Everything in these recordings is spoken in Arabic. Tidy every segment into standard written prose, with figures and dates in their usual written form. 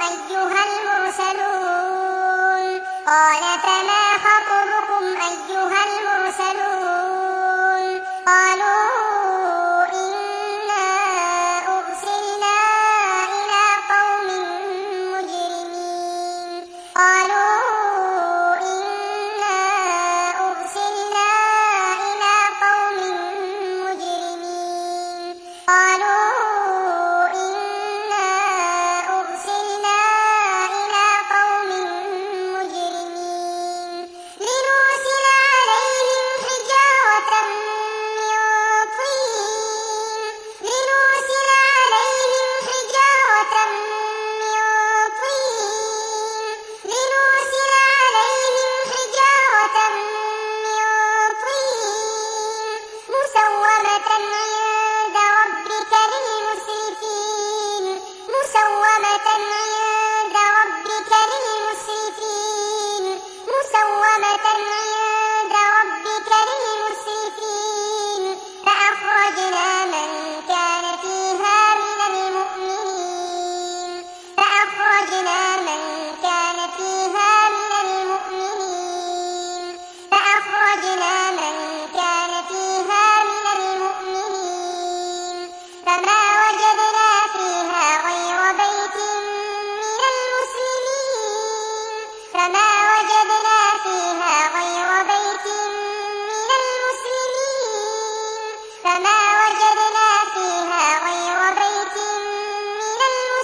أيها المرسلون قال فما خطبكم أيها المرسلون قالوا إنا أرسلنا إلى قوم مجرمين قالوا إنا أرسلنا إلى قوم مجرمين قالوا إنا أرسلنا إلى قوم مجرمين لنرسل عليهم حجارة من طين لنرسل عليهم حجارة من طين لنرسل عليهم حجارة من طين مسومة عند ربك للمسرفين مسومة عند ربك للمسرفين مسومة عند ربك للمسرفين فأخرجنا من كان فيها من المؤمنين فأخرجنا من كان فيها من المؤمنين فأخرجنا من كان فيها من المؤمنين فما وجدنا فيها غير بيت من المسلمين فما وجدنا فيها غير بيت من المسلمين فما وجدنا فيها غير بيت من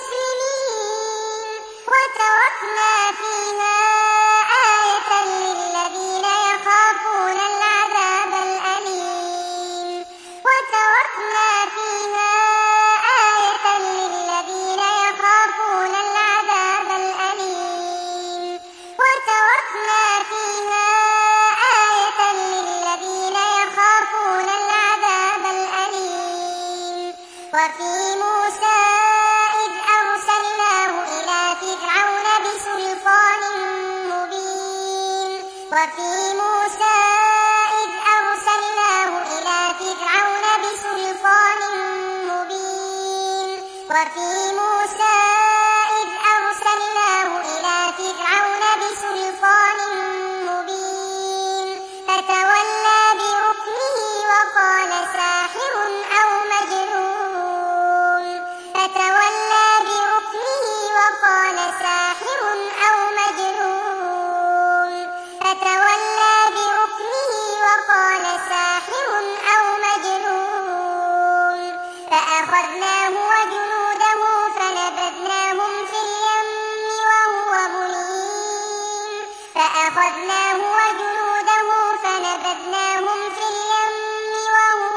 المسلمين وتركنا فيها آية للذين يخافون العذاب الأليم وتركنا فيها آية للذين يخافون العذاب الأليم وتركنا فيها آية للذين يخافون العذاب الأليم وفي موسى إذ أرسلناه إلى فرعون بسلطان مبين وفي موسى إذ أرسلناه إلى فرعون بسلطان مبين وفي موسى إذ أرسلناه إلى فرعون بسلطان مبين فتولى بركنه وقال ساحر أو مجنون فتولى بركنه وقال ساحر أو مجنون فتولى بركنه وقال ساحر أو مجنون فأخذناه وجنوده فنبذناهم في اليم وهو مليم فأخذناه وجنوده فنبذناهم في اليم وهو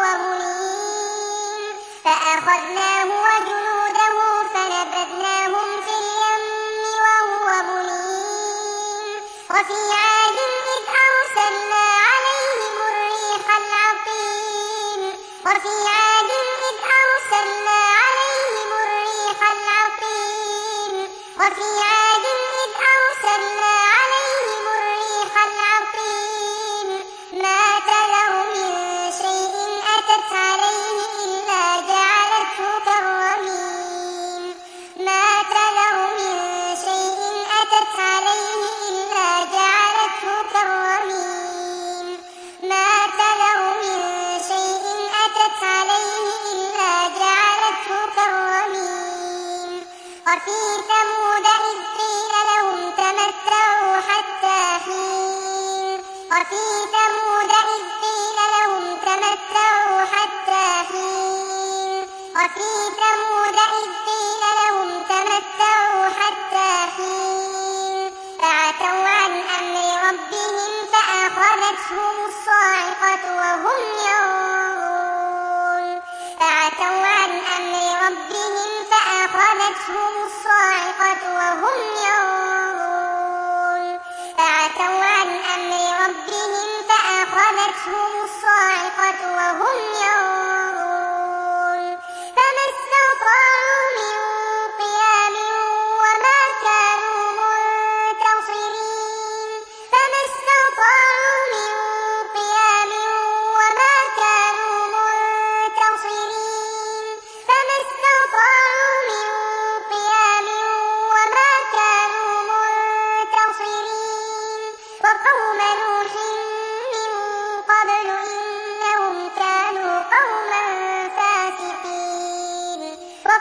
مليم فأخذناه وجنوده فنبذناهم في اليم وهو مليم وفي عاد إذ أرسلنا عليهم الريح العقيم وفي عاد إذ أرسلنا عليهم الريح العقيم وفي عاد إذ أرسلنا عليهم الريح العقيم ما تذر من شيء أتت عليه إلا جعلته كالرميم ما تذر من شيء أتت عليه إلا جعلته كالرميم ما تذر من شيء أتت عليه إلا جعلته كالرميم وفي ثمود إذ قيل لهم تمتعوا حتى حين وفي ثمود إذ قيل لهم تمتعوا حتى حين وفي ثمود إذ قيل لهم تمتعوا حتى حين فعتوا عن أمر ربهم فأخذتهم الصاعقة وهم ينظرون فعتوا عن أمر ربهم فأخذتهم الصاعقة وهم ينظرون فعتوا عن أمر ربهم فأخذتهم الصاعقة وهم ينظرون فما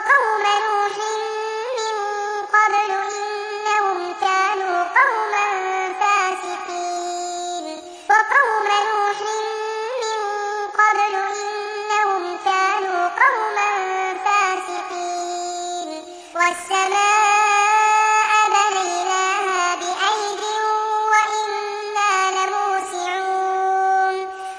وقوم نوح من قبل إنهم كانوا قوما فاسقين وقوم نوح من قبل إنهم كانوا قوما فاسقين والسماء بنيناها بأيد وإنا لموسعون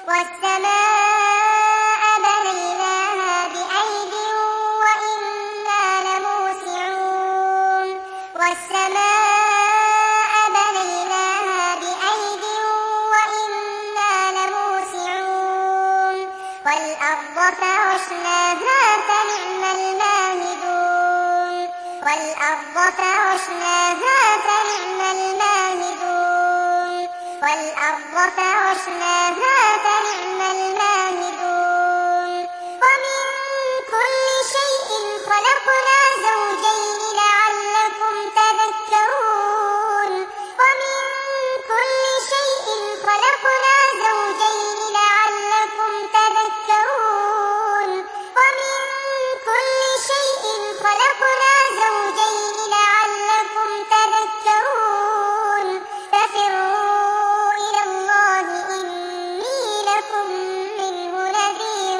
والسماء بنيناها بأيد وإنا لموسعون والسماء بنيناها بأيد وإنا لموسعون والأرض فرشناها فنعم الماهدون والأرض فرشناها فنعم الماهدون والأرض فرشناها فنعم الماهدون ومن كل شيء خلقنا زوجين لعلكم تذكرون ومن كل شيء خلقنا زوجين لعلكم تذكرون ومن كل شيء خلقنا زوجين لعلكم تذكرون ففروا إلى الله إني لكم منه نذير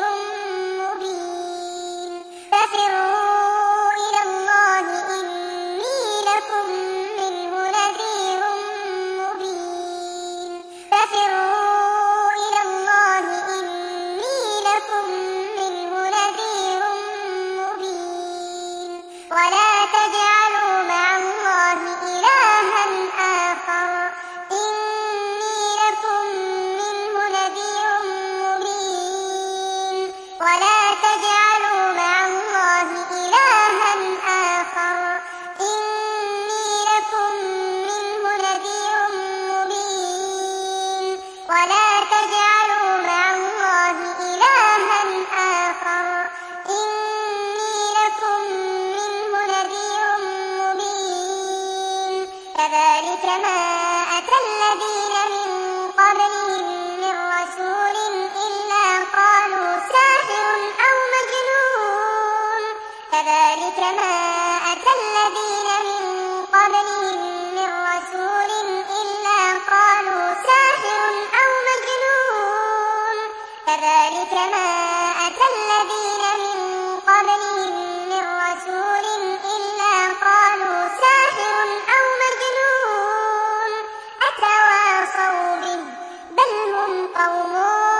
مبين ففروا إلى الله إني لكم منه نذير مبين ففروا إلى الله إني لكم منه نذير مبين ولا تجعلوا مع الله إلها آخر إني لكم منه نذير مبين ولا تجعلوا مع الله إلها آخر إني لكم منه نذير مبين ولا تجعلوا مع الله إلها آخر إني لكم منه نذير مبين كذلك ما أتى الذين من قبلهم من رسول إلا قالوا ساحر أو مجنون كذلك ما أتى الذين من قبلهم من رسول إلا قالوا ساحر أو مجنون كذلك ما أتى الذين من قبلهم من رسول إلا قالوا ساحر أو مجنون أتواصوا به بل هم قوم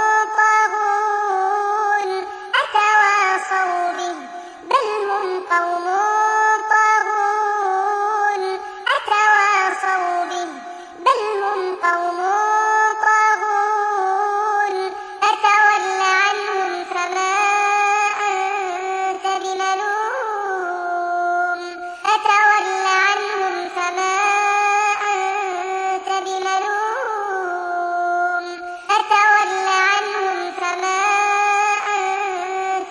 طاغون أتواصوا به بل هم قوم طاغون أتواصوا به بل هم قوم طاغون أتول عنهم فما أنت بملوم أتول عنهم فما أنت بملوم أتول عنهم فما أنت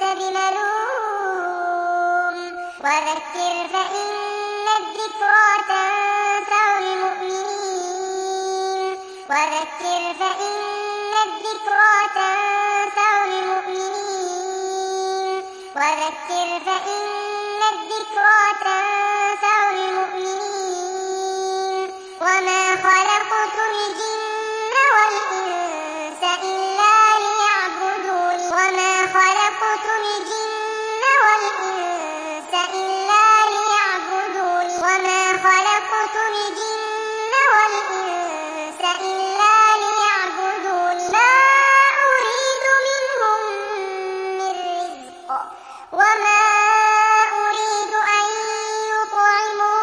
بملوم وذكر فإن الذكرى تنفع المؤمنين وذكر فإن الذكرى تنفع المؤمنين وذكر فإن الذكرى تنفع المؤمنين وما خلقت الجن والإنس إلا ليعبدون وما خلقت الجن والإنس إلا ليعبدون وما خلقت الجن والإنس إلا ليعبدون ما أريد منهم من رزق وما أريد أن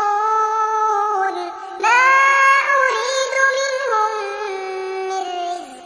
يطعمون ما أريد منهم من رزق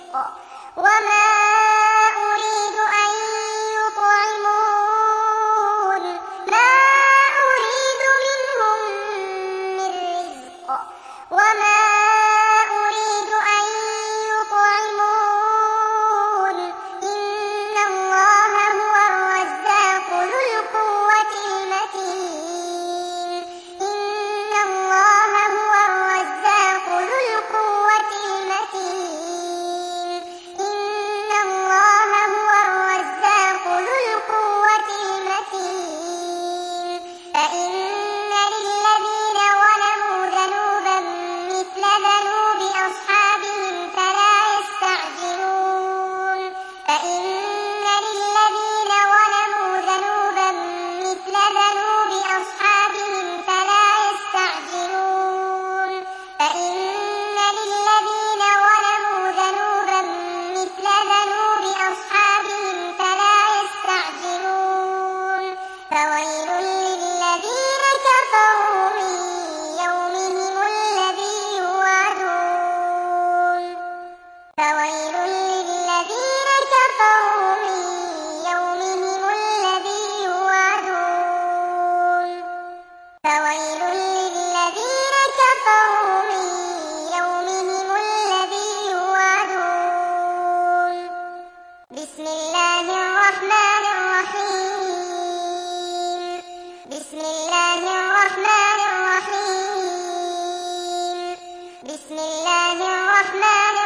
بسم الله الرحمن الرحيم. بسم الله الرحمن الرحيم. بسم الله الرحمن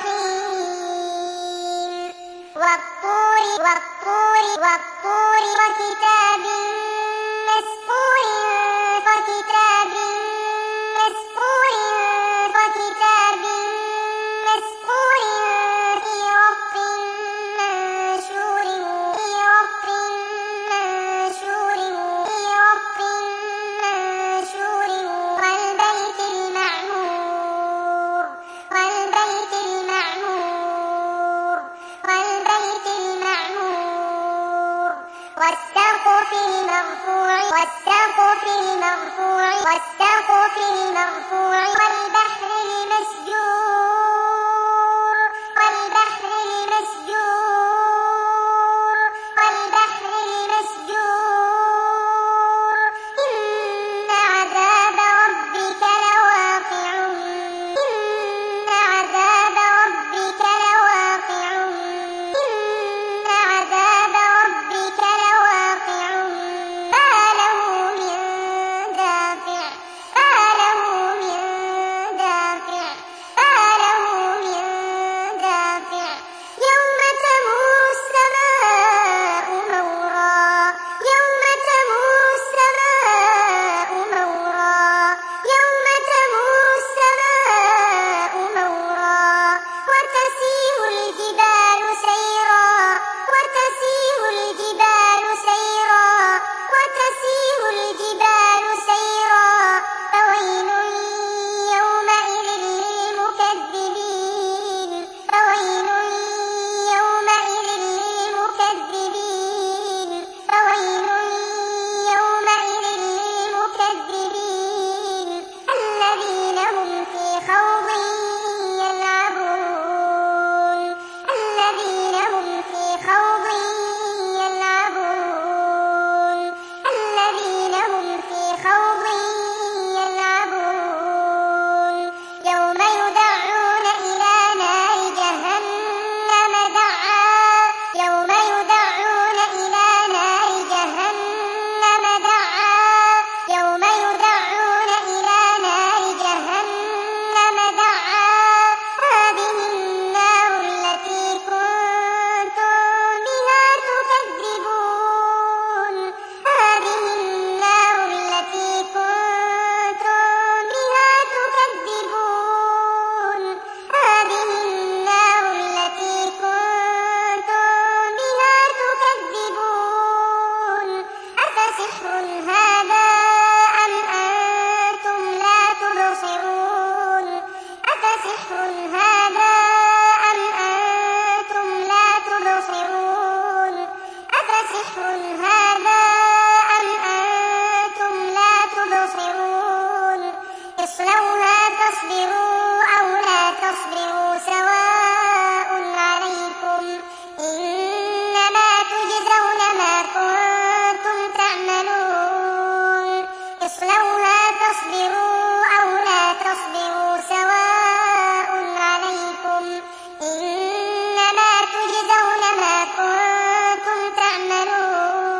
الرحيم. والطور والطور والطور وكتاب مسطور وكتاب مسطور وكتاب مسطور في رق منشور في رق منشور في رق منشور والبيت المعمور والبيت المعمور والبيت المعمور والسقف المرفوع والسقف المرفوع والسقف المرفوع والبحر المسجور والبحر المسجور والبحر المسجور إن عذاب ربك لواقع إن عذاب ربك لواقع إن عذاب ربك لواقع ما له من دافع ما له من دافع ما له من دافع يوم تمور السماء مورا يوم تمور السماء مورا يوم تمور السماء مورا وتسير الجبال سيرا وتسير الجبال سيرا وتسير الجبال سيرا فويل يومئذ للمكذبين فويل يومئذ للمكذبين فويل يومئذ للمكذبين الذين هم في خوض يلعبون الذين هم في خوض يلعبون الذين هم في خوض يلعبون يوم يدعون إلى نار جهنم دعا يوم يدعون إلى نار جهنم دعا يوم يدعون إلى نار جهنم دعا هذه النار التي كنتم بها تكذبون هذه النار التي كنتم بها تكذبون هذه النار التي كنتم بها تكذبون أفسحر هذا أم أنتم لا تبصرون أفسحر هذا أم أنتم لا تبصرون أفسحر هذا أم أنتم لا تبصرون اصلوها تصبروا أو لا تصبروا سواء عليكم إنما تجزون ما كنتم تعملون اصلوها تصبروا أو لا تصبروا سواء عليكم إنما تجزون ما كنتم تعملون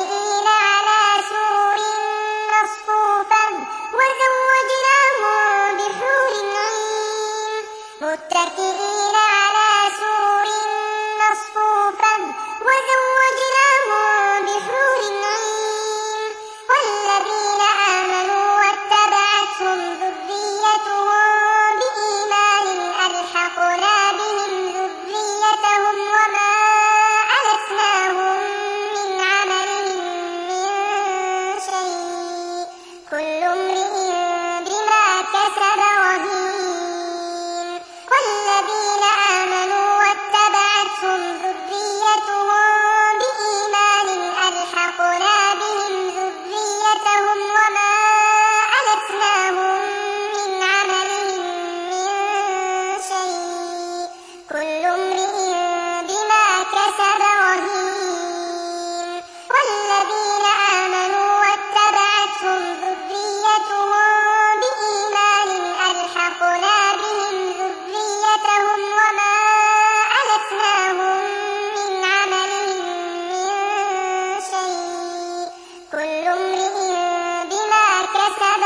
متكئين على سرر مصفوفة وزوجناهم بحور عين متكئين على سرر مصفوفة وزوجناهم بحور عين والذين آمنوا واتبعتهم ذريتهم بإيمان ألحقنا بهم ذريتهم وما ألتناهم من عملهم من شيء كل امرئ بما كسب رهين والذين آمنوا واتبعتهم ذريتهم بإيمان ألحقنا بهم ذريتهم وما ألتناهم من عملهم من شيء كل امرئ بما كسب رهين والذين آمنوا واتبعتهم ذريتهم بإيمان ألحقنا بهم ذريتهم وما ألتناهم من عملهم من شيء كل امرئ بما كسب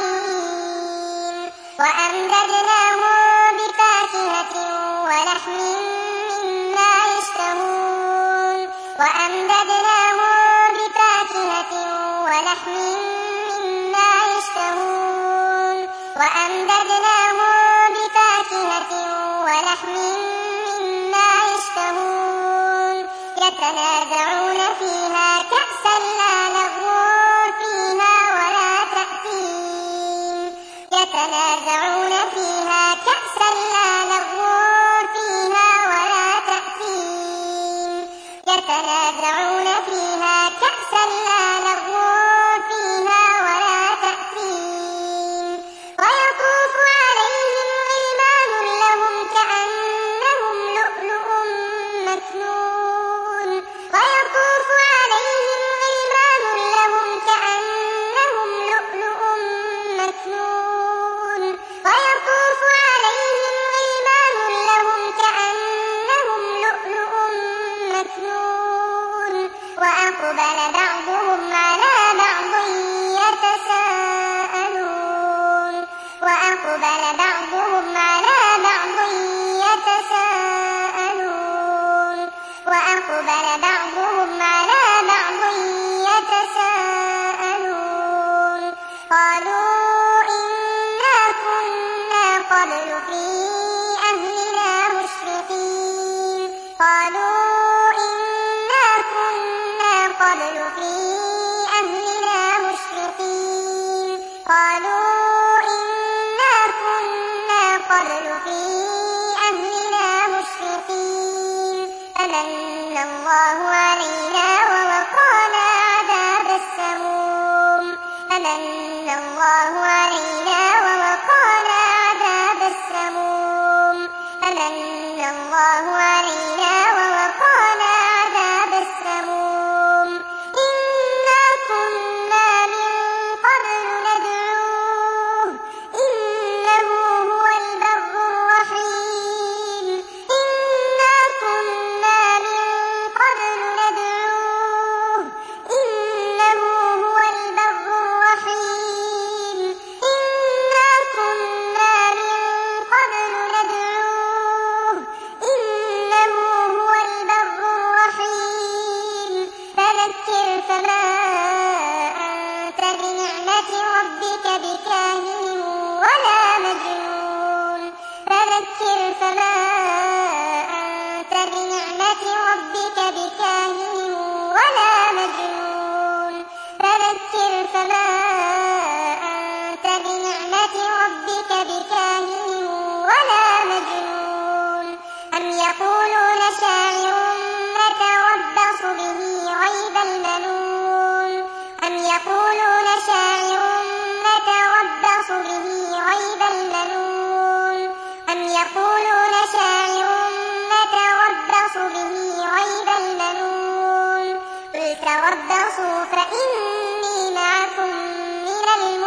رهين وأمددناهم بفاكهة ولحم مما يشتهون وأمددناهم بفاكهة ولحم مما يشتهون وأمددناهم بفاكهة ولحم مما يشتهون يتنازعون فيها كأسا لا لغو فيها ولا تأثيم يتنازعون فيها كأسا لا لغو فيها ولا تأثيم يتنازعون فيها كأسا لا لغو فيها ولا تأثيم ويطوف عليهم غلمان لهم كأنهم لؤلؤ مكنون ويطوف عليهم غلمان لهم كأنهم لؤلؤ مكنون ويطوف عليهم غلمان لهم كأنهم لؤلؤ مكنون وأقبل بعضهم على بعض يتساءلون وأقبل بعضهم على بعض يتساءلون وأقبل بعضهم على بعض يتساءلون قالوا إنا كنا قبل في أهلنا مشفقين قالوا إنا كنا قبل في أهلنا مشفقين قالوا إنا كنا قبل في أهلنا مشفقين فمن الله علينا ووقانا عذاب السموم فمن الله علينا ووقانا عذاب السموم فمن الله علينا ووقانا عذاب السموم إنا كنا من قبل ندعوه إنه هو البر الرحيم إنا كنا من قبل ندعوه إنه هو البر الرحيم إنا كنا من قبل ندعوه إنه هو البر الرحيم فذكر فما أنت بنعمة ربك بكاهن ولا مجنون فذكر فما أنت بنعمة ربك بكاهن ولا مجنون فذكر فما أنت بنعمة ربك بكاهن ولا مجنون أم يقولون شاعر نتربص به ريب المنون أم يقولون شاعر نتربص به ريب المنون أم يقولون شاعر نتربص به ريب المنون قل تربصوا فإني معكم من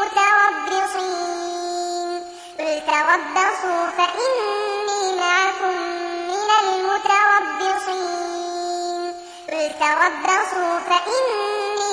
المتربصين قل تربصوا فإني معكم من المتربصين قل تربصوا فإني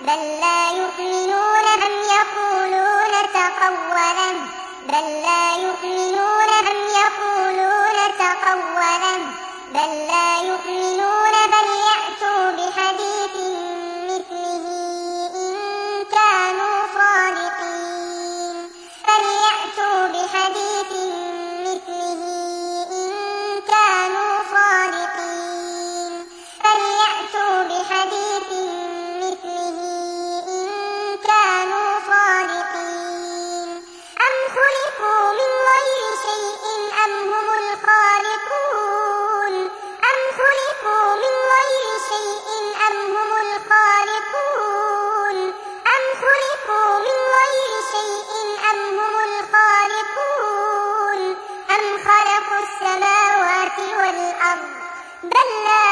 بل لا يؤمنون أم يقولون تقوله بل لا يؤمنون أم يقولون تقوله بل لا يؤمنون بل يأتوا بحديث مثله إن كانوا صادقين فليأتوا بحديث مثله إن كانوا صادقين فليأتوا بحديث مثله إن كانوا صادقين أم خلقوا من غير شيء أم هم الخالقون أم خلقوا من غير شيء أم هم الخالقون أم خلقوا من غير شيء أم هم الخالقون أم خلقوا السماوات والأرض بل لا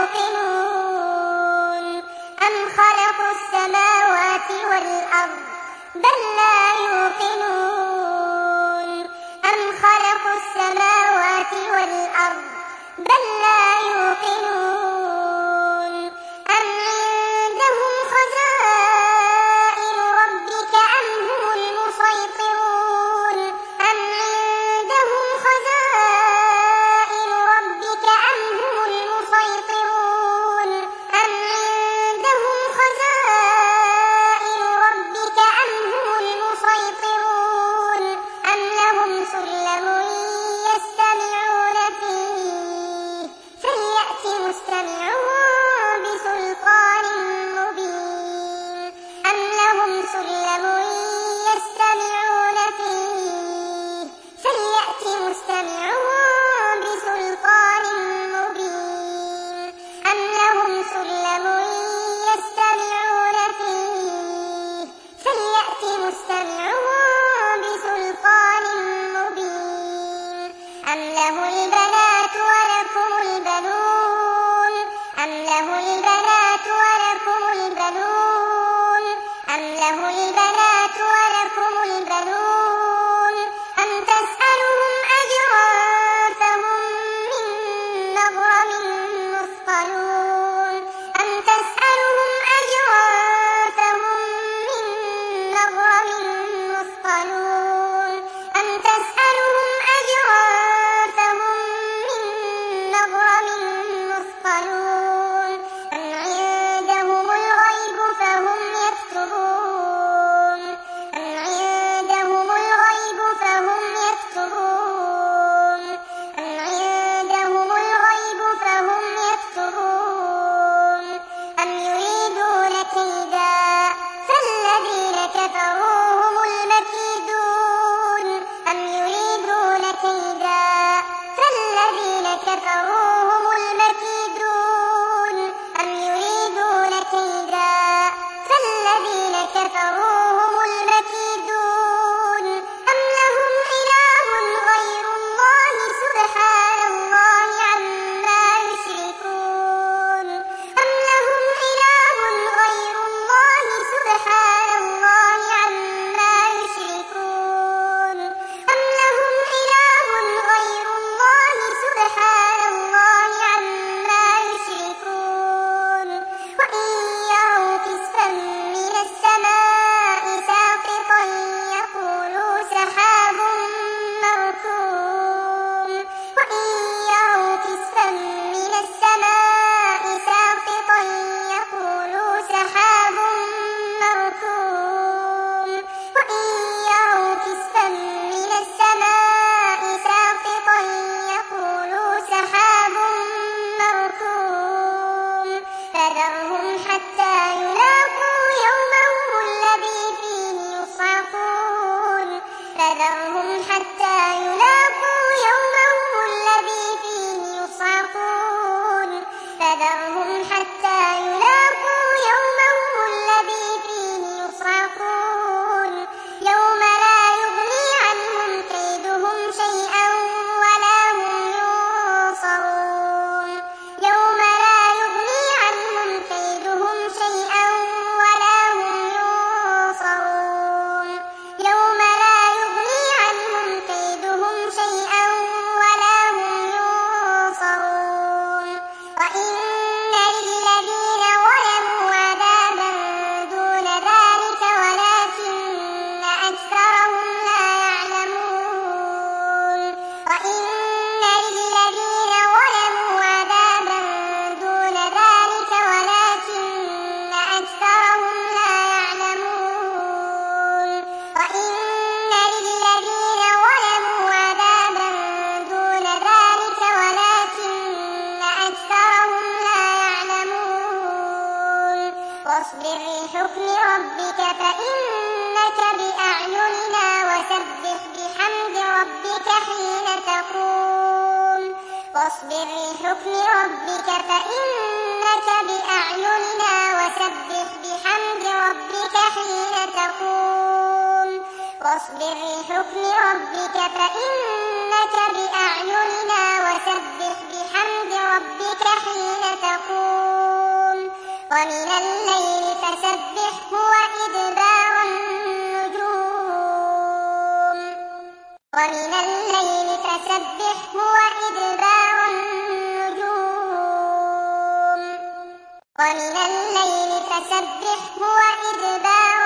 يوقنون أم خلقوا السماوات والأرض بل لا يوقنون أم خلقوا السماوات والأرض بل لا يوقنون أم عندهم خزائن ربك أم هم المسيطرون أم عندهم خزائن ربك أم هم المسيطرون أم عندهم خزائن ربك أم هم المسيطرون أم لهم سلم يستمعون فيه فليأت مستمعهم بسلطان مبين أم لهم سلم يستمعون فيه فليأت مستمعهم بسلطان مبين أم لهم سلم يستمعون فيه فليأت مستمعهم بسلطان مبين أم له البنات ولكم البنون أم له البنات ولكم البنون أم له البنات ولكم البنون أم تسألهم أجرا فهم من مغرم مثقلون أم تسألهم أجرا فهم من مغرم مثقلون أم تسألهم أجرا فهم من مغرم مثقلون أم عندهم الغيب فهم يكتبون أم عندهم الغيب فهم يكتبون أم عندهم الغيب فهم يكتبون أم يريدون كيدا فالذين كفروا هم المكيدون أم يريدون كيدا فالذين كفروا هم المكيدون أم يريدون كيدا فالذين كفروا هم المكيدون أم لهم إله غير الله سبحان الله عما يشركون أم لهم إله غير الله سبحان الله عما يشركون أم لهم إله غير الله سبحان الله عما يشركون وإن يروا كسفا من السماء ساقطا يقولوا سحاب مركوم وإن يروا كسفا من السماء ساقطا يقولوا سحاب مركوم وإن يروا كسفا من السماء ساقطا يقولوا سحاب مركوم فذرهم حتى يلاقوا يومهم الذي فيه يصعقون فذرهم حتى يلاقوا يومهم الذي فيه يصعقون فذرهم حتى يلاقوا يومهم الذي فيه يصعقون يوم لا يغني عنهم كيدهم شيئا ولا هم ينصرون يوم لا يغني عنهم كيدهم شيئا فاصبر لحكم ربك فإنك بأعيننا وسبح بحمد ربك حين تقوم فاصبر لحكم ربك فإنك بأعيننا وسبح بحمد ربك حين تقوم فاصبر لحكم ربك فإنك بأعيننا وسبح بحمد ربك حين تقوم ومن الليل فسبحه وإدبار النجوم ومن الليل فسبحه وإدبار النجوم ومن الليل فسبحه وإدبار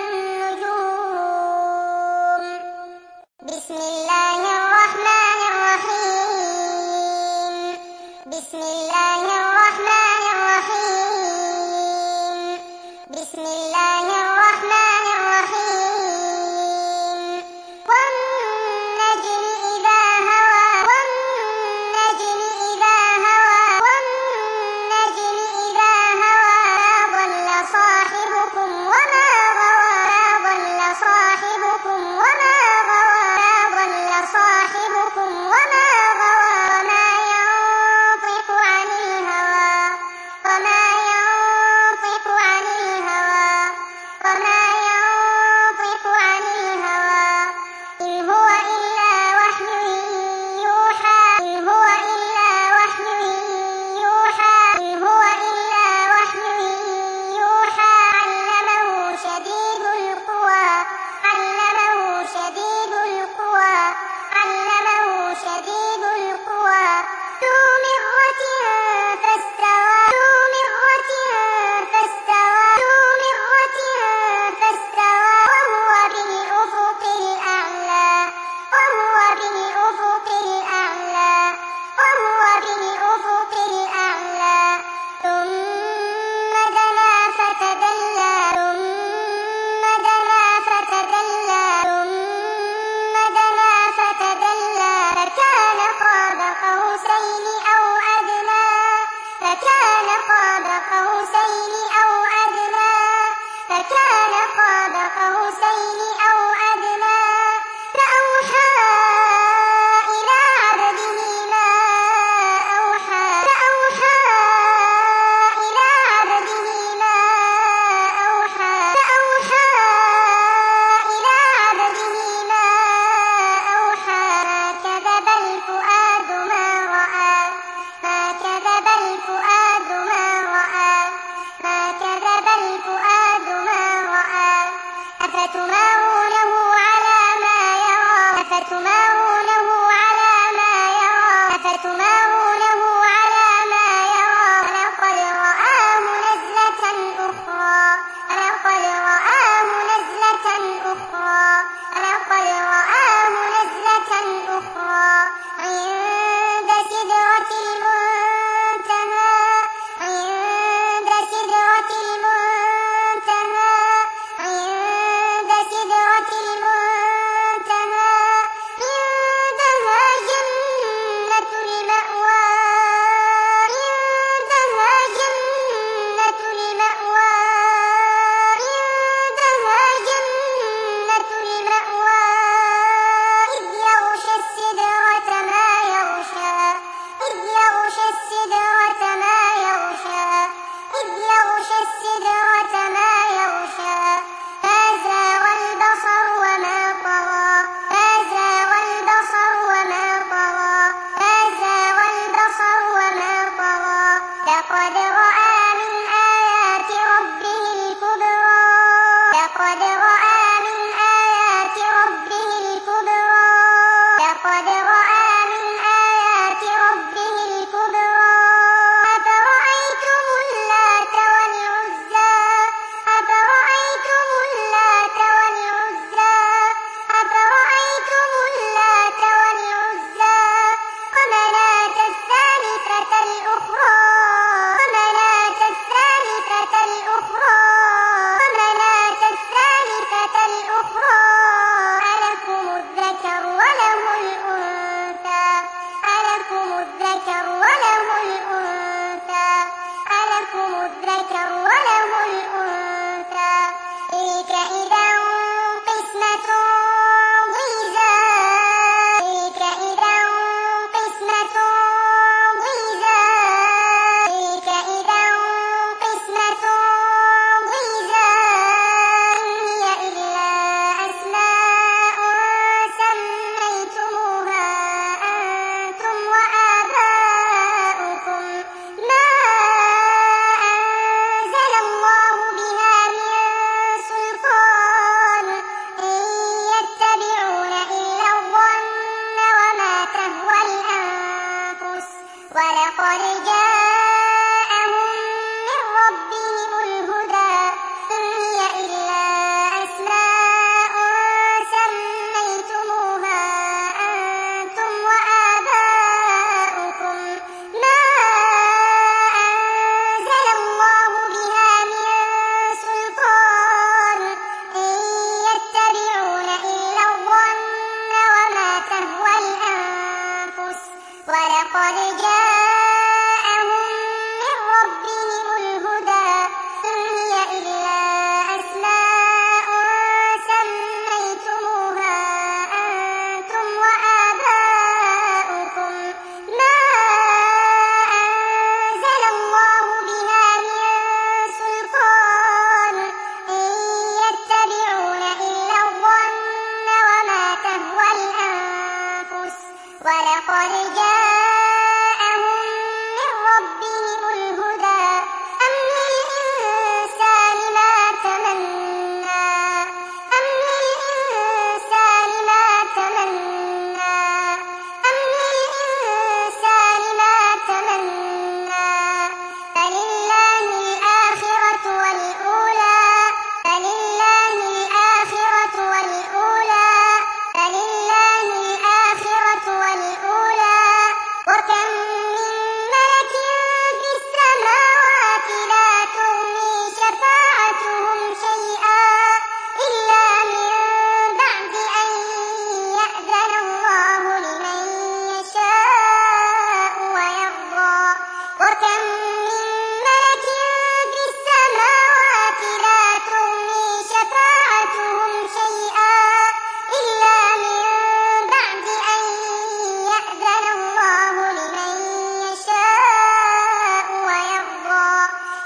النجوم بسم الله الرحمن الرحيم بسم الله الرحمن الرحيم بسم الله الرحمن الرحيم والنجم إذا هوى والنجم إذا هوى والنجم إذا هوى ما ضل صاحبكم وما غوى ما ضل صاحبكم وما غوى ما ضل صاحبكم وما غوى وما ينطق عن الهوى وما ينطق عن الهوى وما ينطق عن الهوى إن هو إلا وحي يوحى إن هو إلا وحي يوحى إن هو إلا وحي يوحى علمه شديد القوى علمه شديد القوى علمه شديد القوى ذو مرة فاستوى ذو مرة فاستوى ذو مرة فاستوى وهو بالأفق الأعلى وهو بالأفق الأعلى وهو بالأفق الأعلى ثم دنا فتدلى ثم دنا فتدلى ثم دنا فتدلى فكان قاب قوسين أو أدنى فكان قاب قوسين أو أدنى فكان قاب قوسين أو أدنى فأوحى إلى عبده ما أوحى فأوحى إلى عبده ما أوحى فأوحى إلى عبده ما أوحى ما كذب الفؤاد ما رأى ما كذب الفؤاد ما رأى ما كذب الفؤاد ما رأى أفتمارونه على ما يرى أفتمارونه على ما يرى أفتمارونه على ما يرى لقد رآه نزلة أخرى لقد رآه نزلة أخرى لقد رآه نزلة أخرى عند سدرة المنتهى عند سدرة المنتهى عند سدرة المنتهى عندها جنة المأوى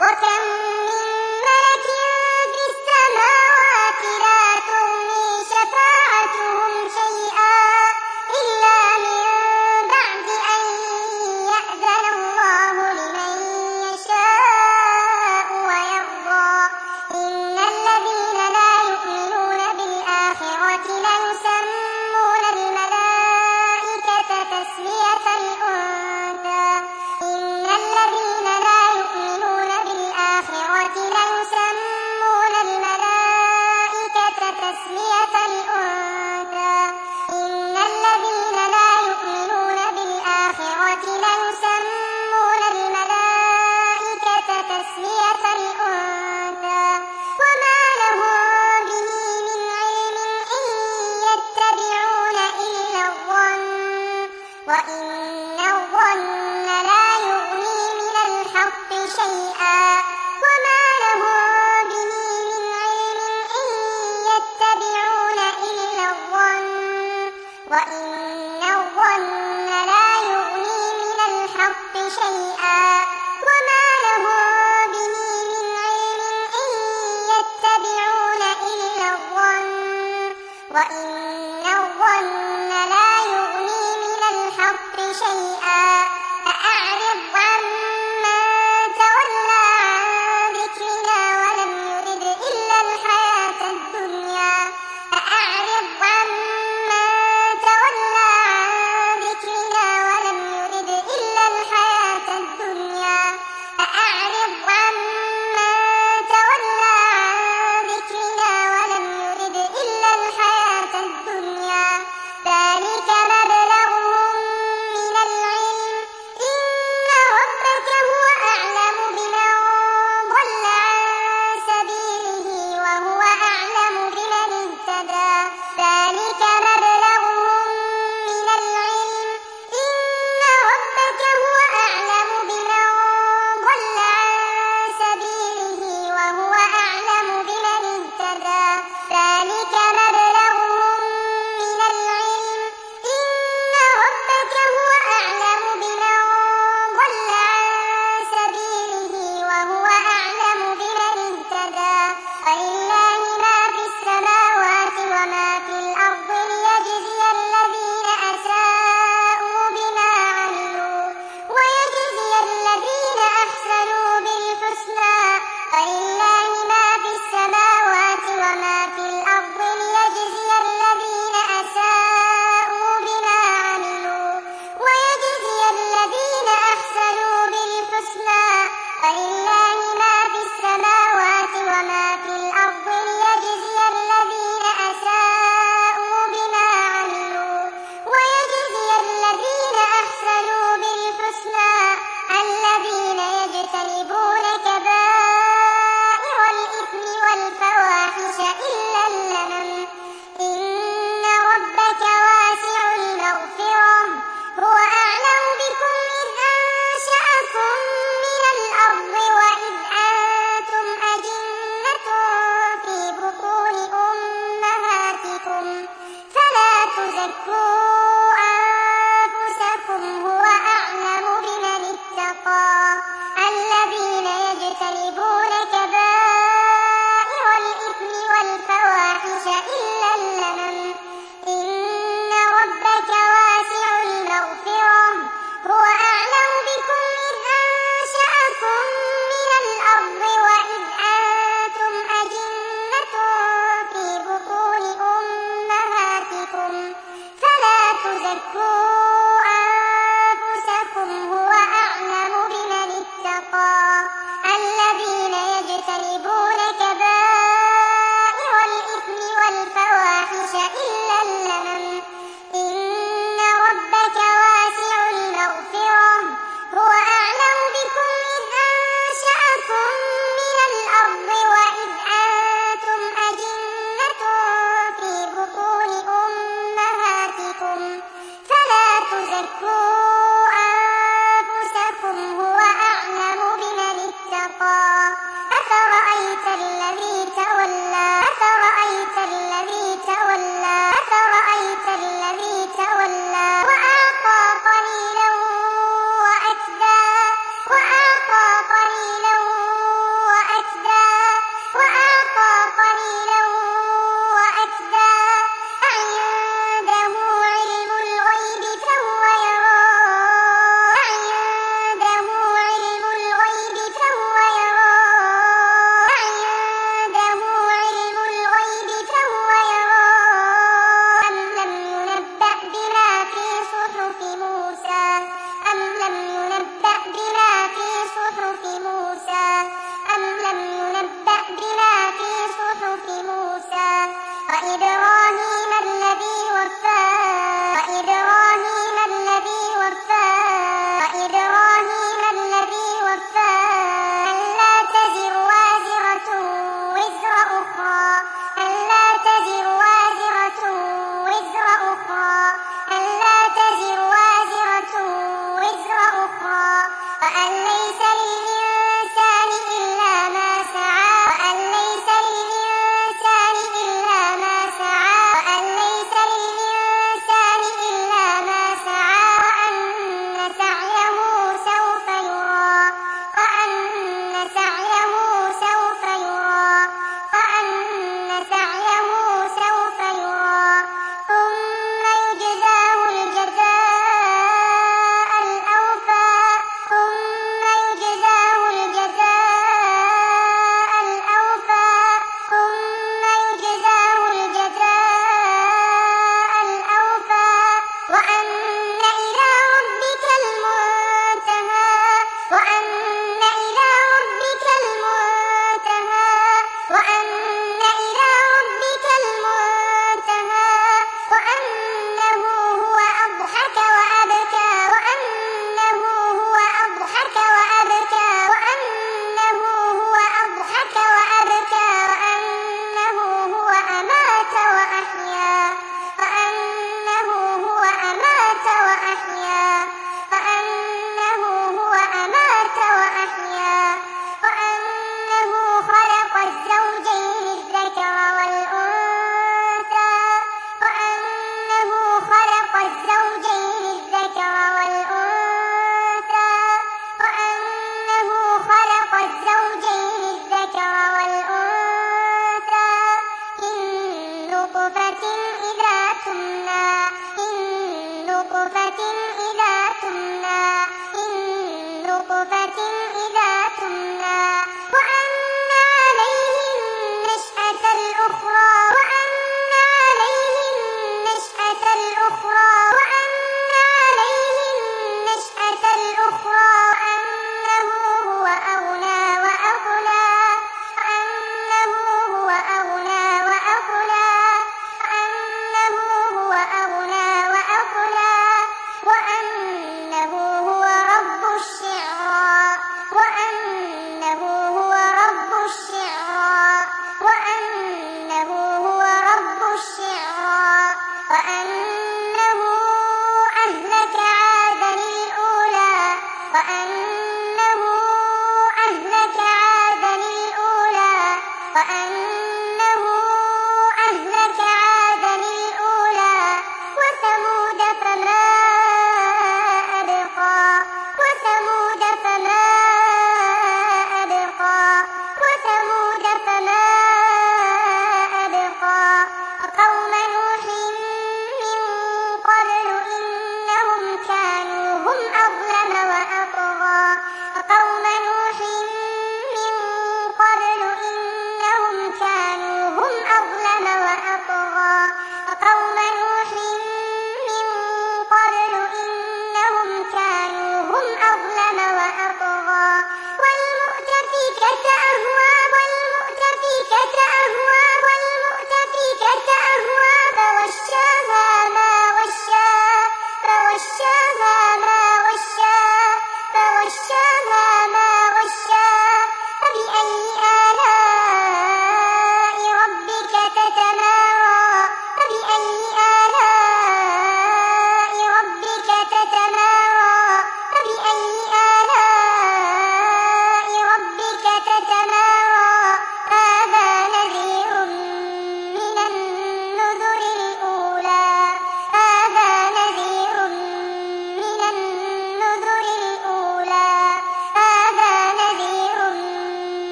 وكم من ملك في السماوات لا تغني شفاعتهم شيئا إلا من بعد أن يأذن الله لمن يشاء ويرضى إن الذين لا يؤمنون بالآخرة ليسمون الملائكة تسمية الأنثى إن الذين لا يؤمنون بالآخرة ليسمون الملائكة تسمية الأنثى إن الذين لا يؤمنون بالآخرة ليسمون الملائكة تسمية الأنثى وما لهم به من علم إن يتبعون إلا الظن وإن الظن لا يغني من الحق شيئا وما لهم به من علم إن يتبعون إلا الظن وإن الظن لا يغني من الحق شيئا وما لهم به من علم إن يتبعون إلا الظن وإن الظن لا يغني من الحق شيئا فأعرض عمن تولى عن ذكرنا ولم يرد إلا الحياة الدنيا فأعرض عمن تولى عن ذكرنا ولم يرد إلا الحياة الدنيا فأعرض عمن تولى عن ذكرنا ولم يرد إلا الحياة الدنيا ذلك مبلغهم من العلم إن ربك هو أعلم بمن ضل عن سبيله وهو أعلم بمن اهتدى ذلك مبلغهم من العلم إن ربك هو أعلم بمن ضل عن سبيله وهو أعلم بمن اهتدى ذلك مبلغهم من العلم إن ربك هو أعلم بمن ضل عن سبيله وهو أعلم بمن اهتدى ولله ما في السماوات وما في الأرض ليجزي الذين أساءوا بما عملوا ويجزي الذين أحسنوا بالحسنى ولله ما في السماوات وما في الأرض ليجزي الذين أساءوا بما عملوا ويجزي الذين أحسنوا بالحسنى ولله ما في السماوات وما في الأرض ليجزي الذين أساءوا بما عملوا ويجزي الذين أحسنوا بالحسنى الذين يجتنبون كبائر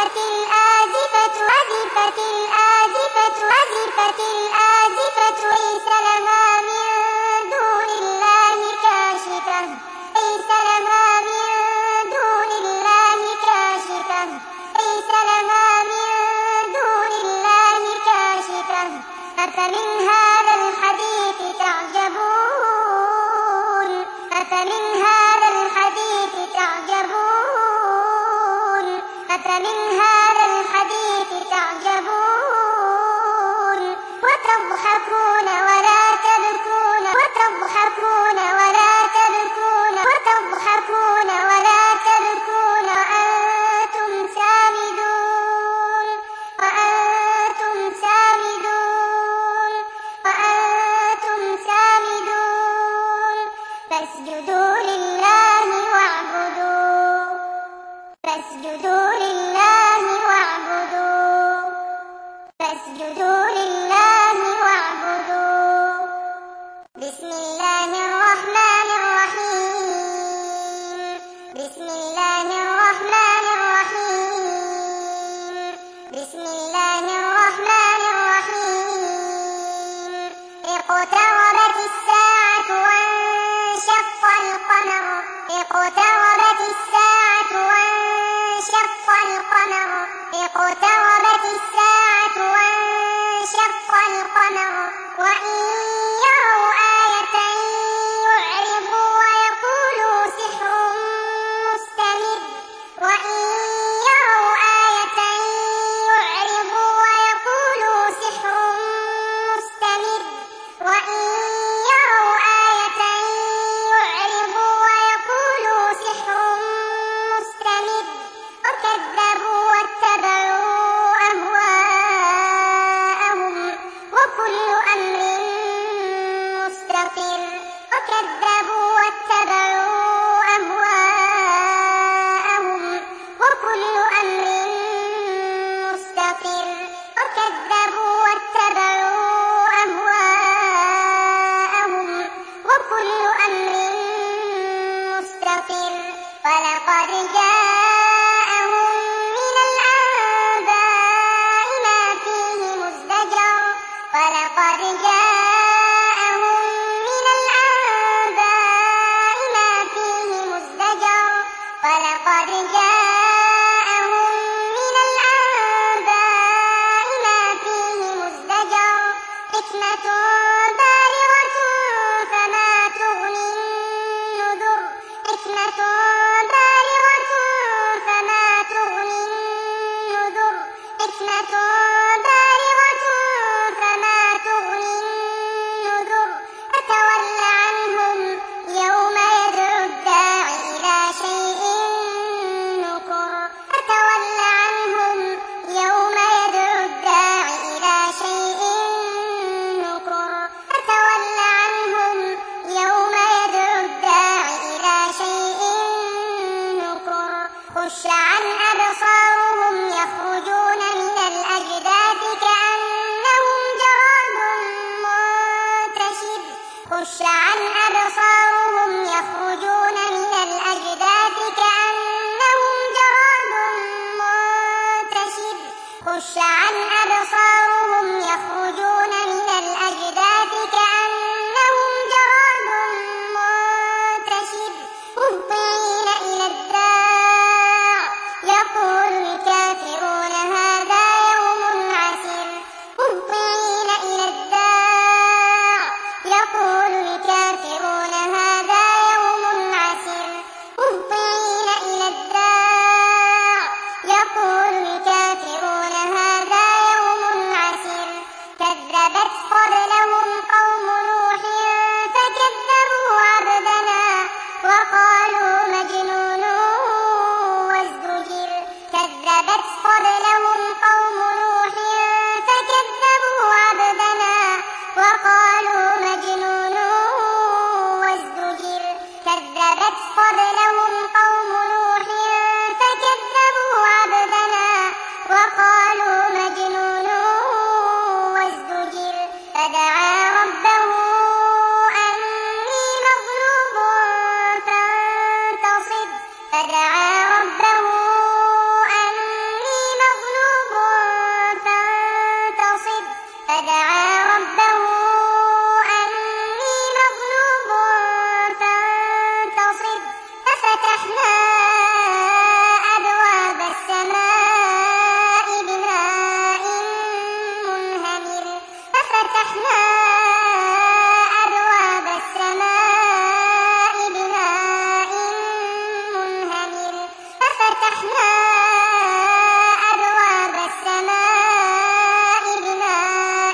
أزفت الآزفة أزفت الآزفة أزفت الآزفة ليس لها من دون الله كاشفة ليس لها من دون الله كاشفة ليس لها من دون الله كاشفة أفمن هذا الحديث تعجبون أفمن هذا الحديث تعجبون أفمن هذا الحديث تعجبون وتضحكون ولا تبكون وتضحكون ولا تبكون وتضحكون ولا تبكون وأنتم سامدون وأنتم سامدون وأنتم سامدون فاسجدوا لله واعبدوا فاسجدوا لله واعبدوا فاسجدوا لله واعبدوا بسم الله الرحمن الرحيم بسم الله الرحمن الرحيم بسم الله الرحمن الرحيم اقتربت الساعة وانشق القمر اقتربت الساعة وانشق القمر اقتربت الساعة وانشق القمر وإن يروا آية يعرضوا ويقولوا سحر مستمر وإن يروا آية يعرضوا ويقولوا سحر مستمر وإن يروا آية يعرضوا ويقولوا سحر مستمر وكذبوا واتبعوا أهواءهم وكل أمر مستقر وكذبوا واتبعوا أهواءهم وكل أمر مستقر وكذبوا واتبعوا أهواءهم وكل أمر مستقر ولقد جاءهم من الأنباء ما فيه مزدجر ولقد جاءهم من الأنباء ما فيه مزدجر ولقد جاءهم من الأنباء ما فيه مزدجر حكمة بالغة فما تغني النذر حكمة بالغة فما تغني النذر حكمة بالغة فما تغني النذر فتول عنهم يوم يدعو الداعي إلى شيء نكر فتول عنهم يوم يدعو الداعي إلى شيء نكر فتول عنهم يوم يدعو الداعي إلى شيء نكر خش عن أبصارهم يخرجون من الأجداث كأنهم جراد منتشر خش عن أبصارهم يخرجون من الأجداث كأنهم جراد منتشر خش عن أبصارهم يخرجون من الأجداث كأنهم جراد منتشر مهطعين إلى الداع يقول الكافرون هذا يوم عسر مهطعين إلى الداع يقول الكافرون هذا يوم عسر مهطعين إلى الداع يقول الكافرون هذا يوم عسر كذبت قبلهم قوم نوح فكذبوا عبدنا وقالوا مجنون وازدجر كذبت قبلهم قوم نوح فكذبوا عبدنا وقالوا مجنون وازدجر كذبت قبلهم قوم نوح فكذبوا عبدنا وقالوا مجنون وازدجر فدعا ربه أني مغلوب فانتصر فدعا ربه أني وفتحنا أبواب السماء بماء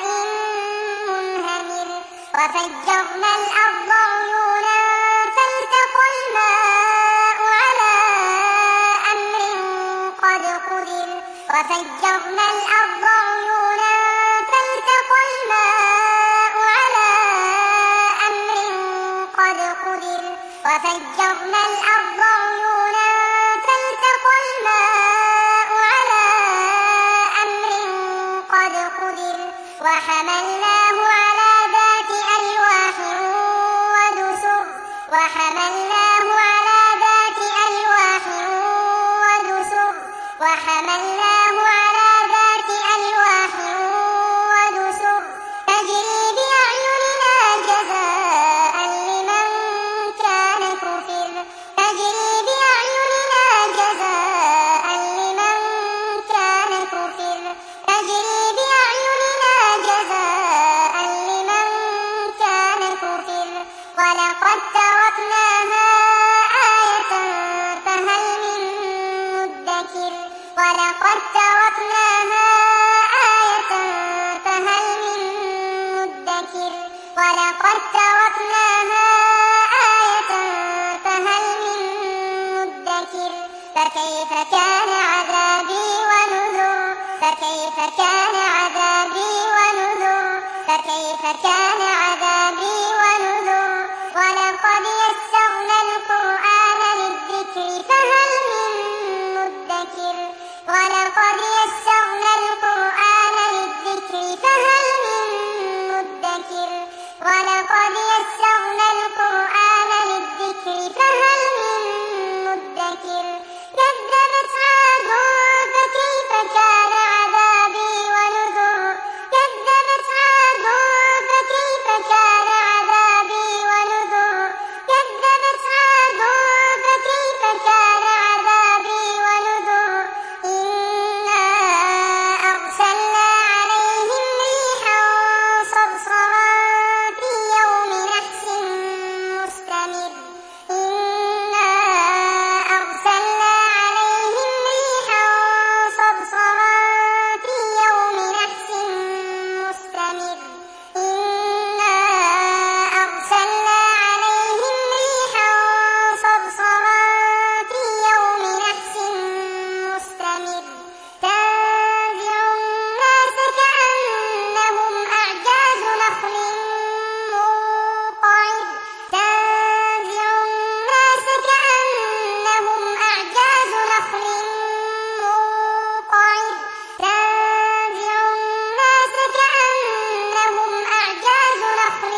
منهمر وفجرنا الأرض عيونا فالتقى الماء على أمر قد قدر وفجرنا الأرض عيونا فالتقى الماء على أمر قد قدر وفجرنا الأرض عيونا فالتقى الماء على أمر قد قدر وحملناه على ذات ألواح ودسر وحملناه على ذات ألواح ودسر وحملناه على ذات ألواح ودسر تجري بأعيننا جزاء لمن كان كفر تجري بأعيننا جزاء لمن كان كفر تجري بأعيننا جزاء لمن كان كفر ولقد تركناها آية فهل من مدكر ولقد تركناها آية فهل من مدكر ولقد تركناها آية فهل من مدكر فكيف كان عذابي ونذر فكيف كان عذابي ونذر فكيف كان عذابي ونذر ولقد يسرنا القرآن للذكر فهل من مدكر ولقد يسرنا القرآن للذكر فهل من مدكر ولقد يسرنا القرآن للذكر فهل من مدكر كذبت عاد فكيف كان عذابي ونذر كذبت عاد فكيف كان عذابي ونذر كذبت عاد فكيف كان عذابي ونذر إنا أرسلنا عليهم ريحا صرصرا في يوم نحس مستمر إنا أرسلنا عليهم ريحا صرصرا في يوم نحس مستمر إنا أرسلنا عليهم ريحا صرصرا في يوم نحس مستمر تنزع الناس كأنهم أعجاز نخل منقعر تنزع الناس كأنهم أعجاز نخل منقعر تنزع الناس كأنهم أعجاز نخل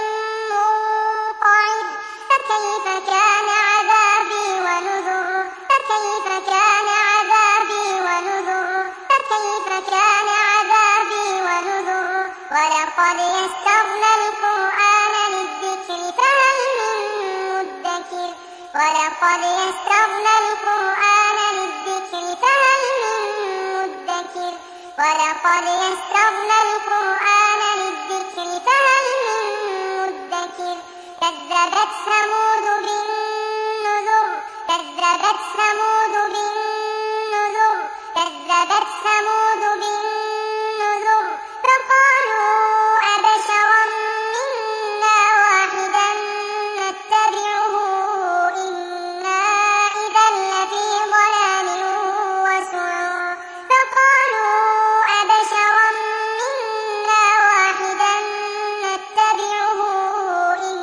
منقعر فكيف كان عذابي ونذر فكيف كان عذابي ونذر فكيف كان عذابي ونذر ولقد يسرنا القرآن للذكر فهل من مدكر ولقد يسرنا القرآن للذكر فهل من مدكر ولقد يسرنا القرآن للذكر فهل من مدكر كذبت ثمود بالنذر كذبت ثمود بالنذر كذبت ثمود بالنذر فقالوا أبشرا منا واحدا نتبعه إنا إذا لفي ضلال وسعر فقالوا أبشرا منا واحدا نتبعه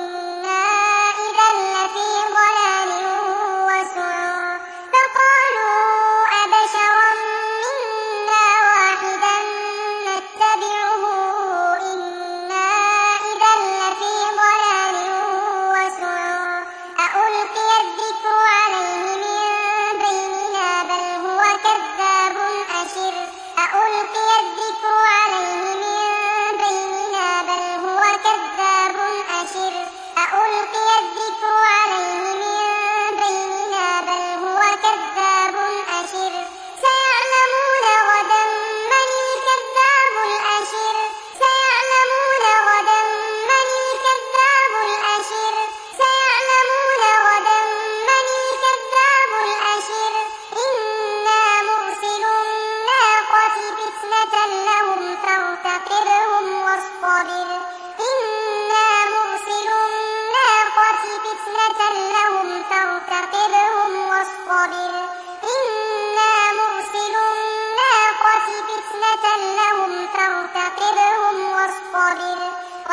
إنا إذا لفي ضلال وسعر فقالوا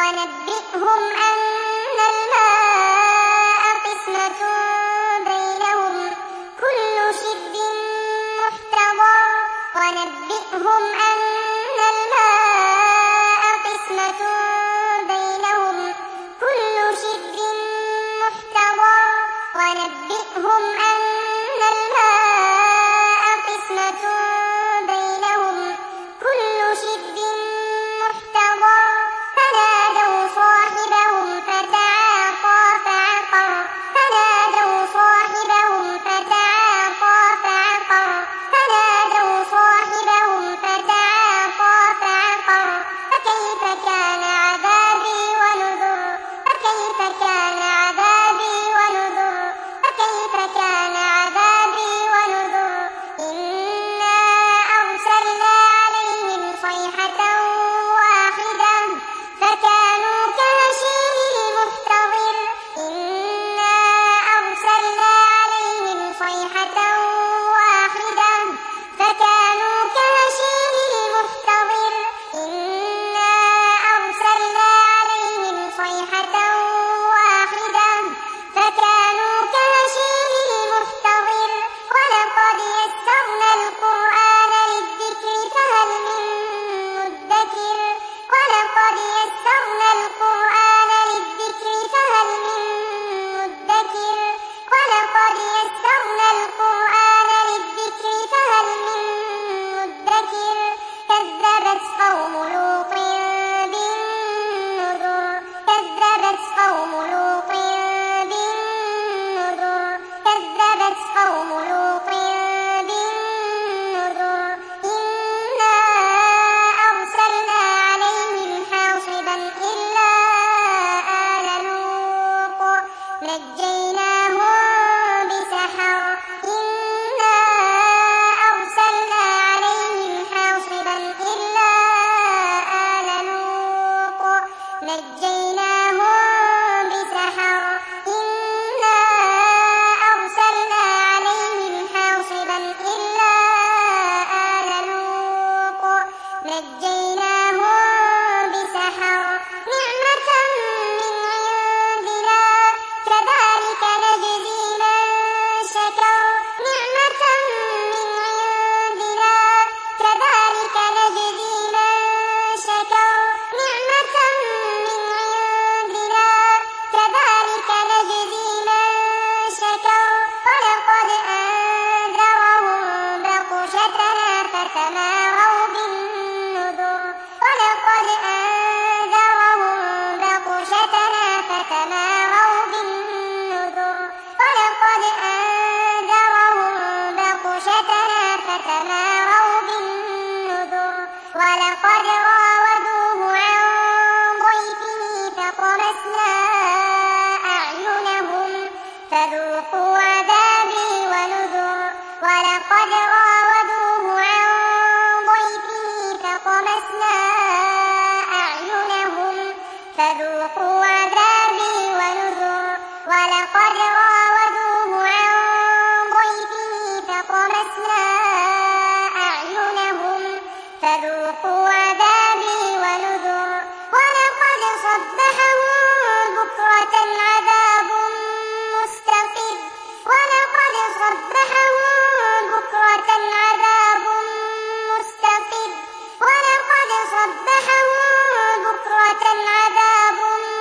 ونبئهم أن الماء قسمة بينهم كل شرب محتضر ونبئهم أن الماء قسمة بينهم كل شرب محتضر ونبئهم أن الماء قسمة بينهم كل شرب محتضر فنادوا صاحبهم فتعاطى فعقر فنادوا صاحبهم فتعاطى فعقر فنادوا صاحبهم فتعاطى فعقر فكيف كان عذابي ونذر فكيف كان عذابي ونذر فكيف كان عذابي ونذر إنا أرسلنا عليهم صيحة واحدة فكانوا كهشيم المحتضر إنا أرسلنا عليهم صيحة واحدة فكانوا كهشيم المحتضر إنا أرسلنا عليهم صيحة واحدة فكانوا كهشيم المحتضر ولقد يسرنا القرآن للذكر فهل من مدكر ولقد يسرنا القرآن للذكر فهل من مدكر ولقد يسرنا القرآن للذكر فهل من مدكر كذبت قوم لوط بالنذر كذبت قوم لوط بالنذر كذبت قوم لوط بالنذر إنا أرسلنا عليهم حاصبا إلا آل لوط نجيناهم بسحر إنا أرسلنا عليهم حاصبا إلا آل لوط نجيناهم بسحر إنا أرسلنا عليهم حاصبا إلا آل لوط نجيناهم بسحر نعمة من عندنا كذلك نجزي من شكر نعمة من عندنا كذلك نجزي من شكر نعمة من عندنا كذلك نجزي من شكر ولقد أنذرهم بطشتنا فتماروا بالنذر ولقد أنذرهم بطشتنا فتماروا بالنذر ولقد أنذرهم بطشتنا فتماروا بالنذر ولقد راودوه عن ضيفه فطمسنا أعينهم فذوقوا عذابي ونذر ولقد راودوه عن ضيفه فطمسنا أعينهم فذوقوا عذابي ونذر ولقد راودوه عن ضيفه فطمسنا أعينهم فذوقوا عذابي ونذر ولقد صبحهم بكرة عذاب مستقر ولقد صبحهم بكرة عذاب مستقر ولقد صبحهم بكرة عذاب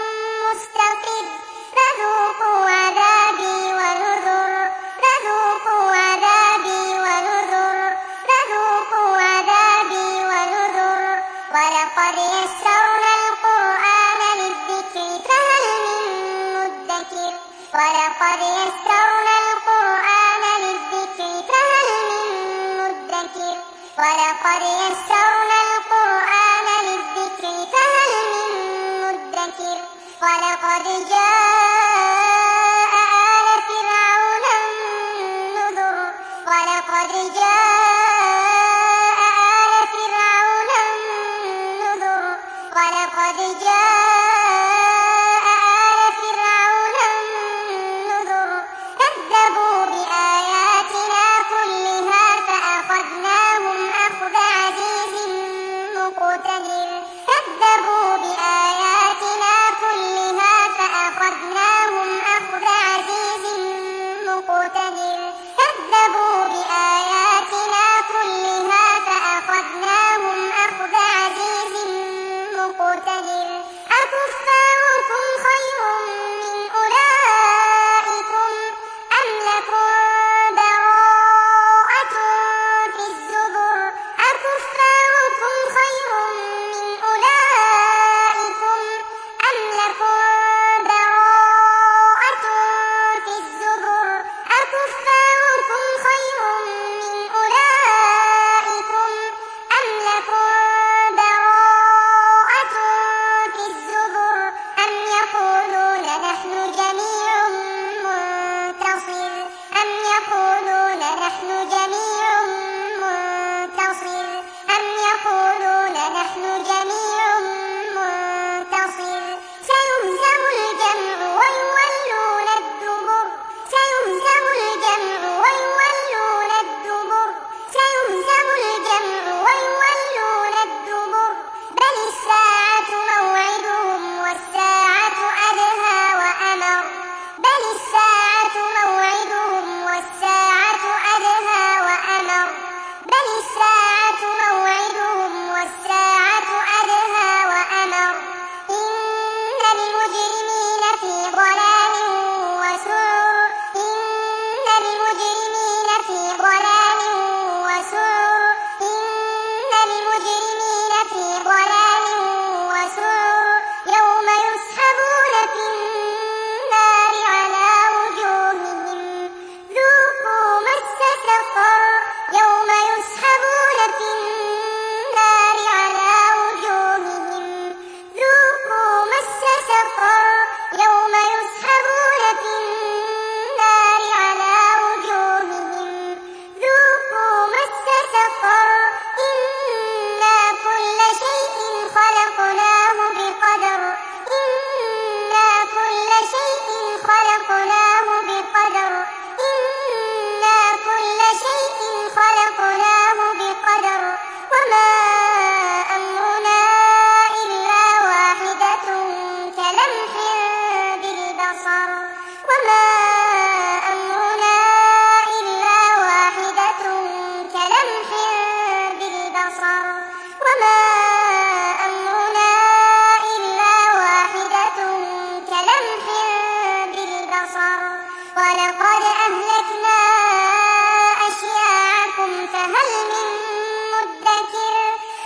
مستقر فذوقوا عذابي ونذر فذوقوا عذابي ونذر فذوقوا عذابي ونذر ولقد يسرنا القرآن للذكر فهل من مدكر ولقد يسرنا القرآن للذكر فهل من مدكر ولقد يسرنا القرآن للذكر فهل من مدكر ولقد جاء آل فرعون النذر ولقد جاء آل فرعون النذر ولقد جاء آل فرعون النذر كذبوا بآياتنا كلها فأخذناهم أخذ عزيز مقتدر كذبوا بآياتنا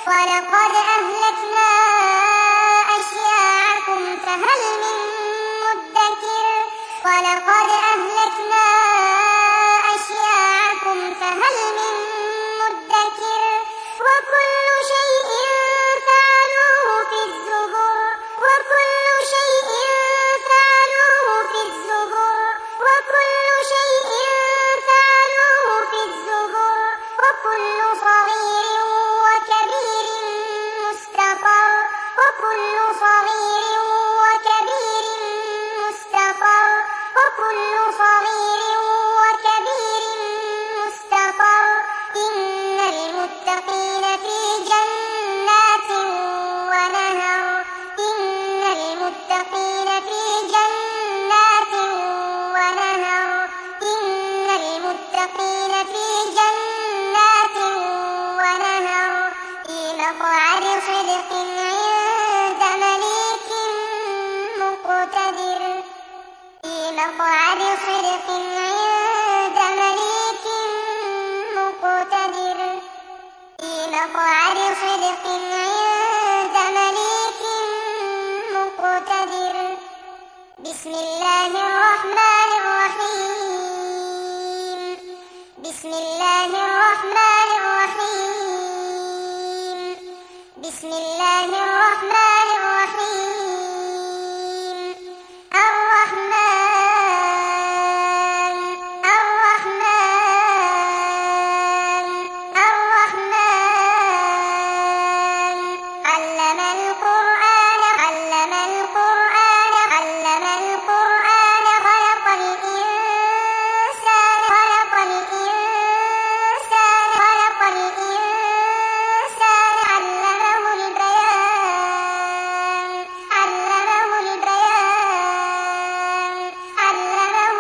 ولقد أهلكنا أشياعكم فهل من مدكر ولقد أهلكنا أشياعكم فهل من مدكر وكل شيء فعلوه في الزبر وكل شيء فعلوه في الزبر وكل شيء فعلوه في الزبر وكل صغير وكبير مستقر وكل صغير وكبير مستقر وكل صغير وكبير مستقر إن المتقين في جنات ونهر إن المتقين في جنات ونهر إن المتقين في جنات ونهر في مقعد صدق عند مليك مقتدر في مقعد صدق عند مليك مقتدر في مقعد صدق عند مليك مقتدر بسم الله الرحمن الرحيم بسم الله الرحمن الرحيم بسم الله الرحمن الرحيم الرحمن الرحمن الرحمن علم القرآن علم القرآن علم القرآن خلق الإنسان خلق الإنسان خلق الإنسان علمه البيان علمه البيان علمه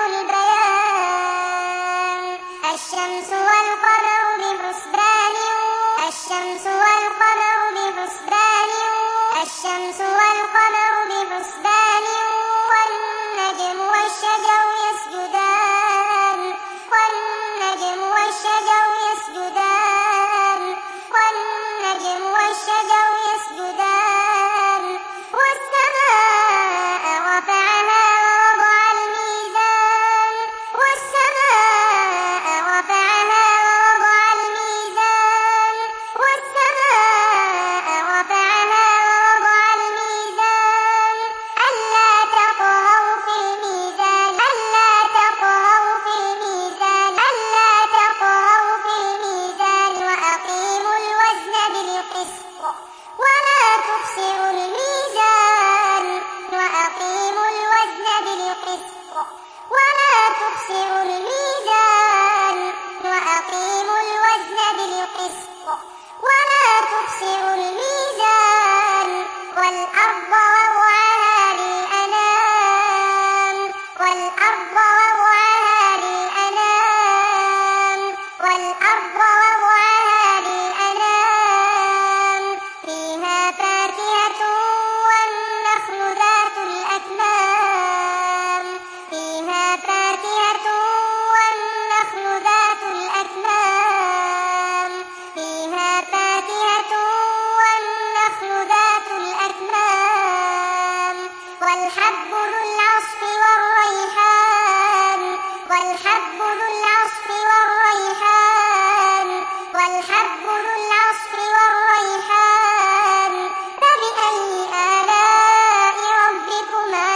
البيان الشمس والقمر بحسبان الشمس والقمر بحسبان الشمس والقمر بحسبان والنجم والشجر يسجدان والنجم والشجر يسجدان والنجم والشجر يسجدان والسماء رفعها ووضع الميزان والسماء رفعها ووضع الميزان والسماء رفعها ووضع الميزان ألا تطغوا في الميزان ألا تطغوا في الميزان ألا تطغوا في الميزان وأقيموا الوزن بالقسط ولا تخسروا الميزان وأقيموا الوزن بالقسط ولا تخسروا الميزان وأقيموا الوزن بالقسط ولا تخسروا الميزان والأرض وضعها للأنام والأرض وضعها للأنام والأرض وضعها للأنام فيها فاكهة والنخل ذات الأكمام فيها فاكهة والنخل ذات الأكمام فيها فاكهة والنخل ذات الأكمام والحب ذو العصف والريحان والحب ذو العصف والريحان والحب ذو العصف والريحان فبأي آلاء ربكما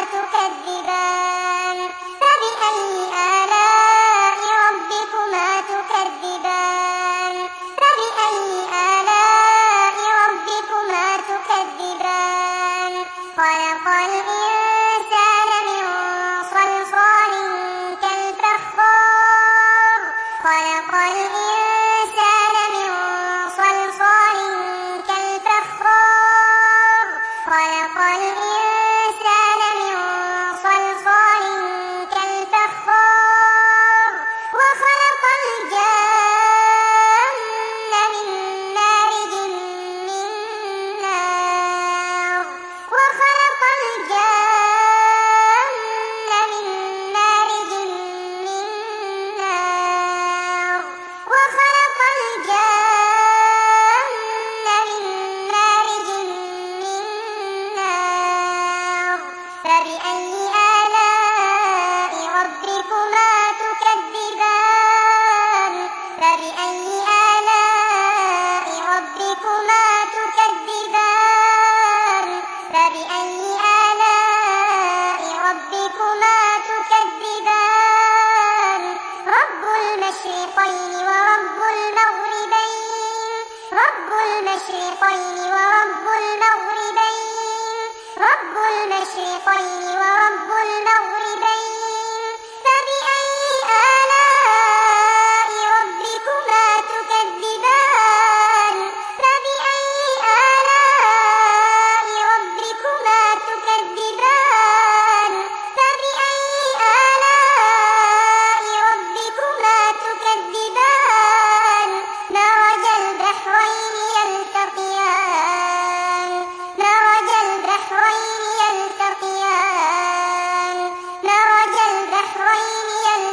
تكذبان فبأي آلاء ربكما تكذبان فبأي آلاء ربكما تكذبان خلق الإنسان من صلصال كالفخار خلق الإنسان من صلصال كالفخار خلق الإنسان من صلصال كالفخار وخلق الجان من مارج من نار وخلق الجان من مارج من نار وخلق فبأي آلاء ربكما تكذبان فبأي آلاء ربكما تكذبان رب المشرقين ورب المغربين رب المشرقين ورب المغربين رب المشرقين ورب المغربين فبأي آلاء ربكما تكذبان فبأي آلاء ربكما تكذبان فبأي آلاء ربكما تكذبان مرج البحرين يلتقيان مرج البحرين يلتقيان مرج البحرين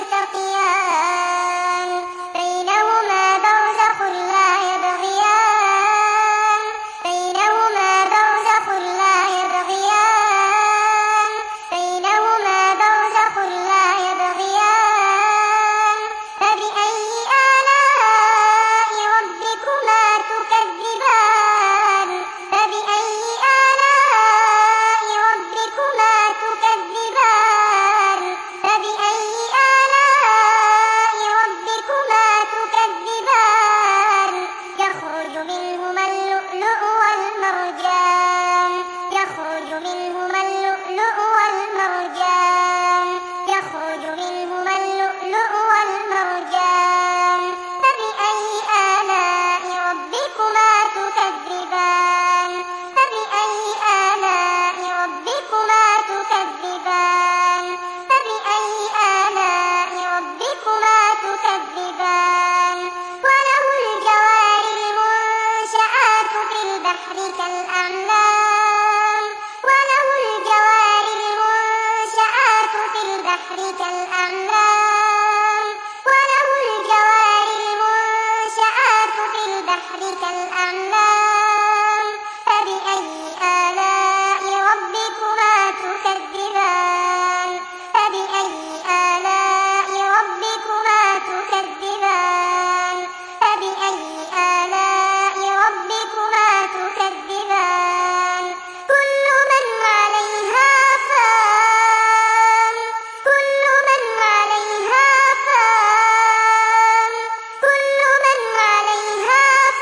يلتقيان بينهما برزخ لا يبغيان بينهما برزخ لا يبغيان بينهما برزخ لا يبغيان فبأي آلاء ربكما تكذبان فبأي آلاء ربكما تكذبان فبأي آلاء ربكما تكذبان يخرج منهما اللؤلؤ والمرجان يخرج منهما اللؤلؤ والمرجان يخرج منهما اللؤلؤ والمرجان فبأي آلاء ربكما تكذبان فبأي آلاء ربكما تكذبان فبأي آلاء ربكما تكذبان وله الجوار المنشآت في البحر كالأعلام وله الجوار المنشآت في البحر كالأعلام وله الجوار المنشآت في البحر كالأعلام فبأي آلاء ربكما تكذبان فبأي آلاء ربكما تكذبان فبأي آلاء ربكما تكذبان كل من عليها فان كل من عليها فان كل من عليها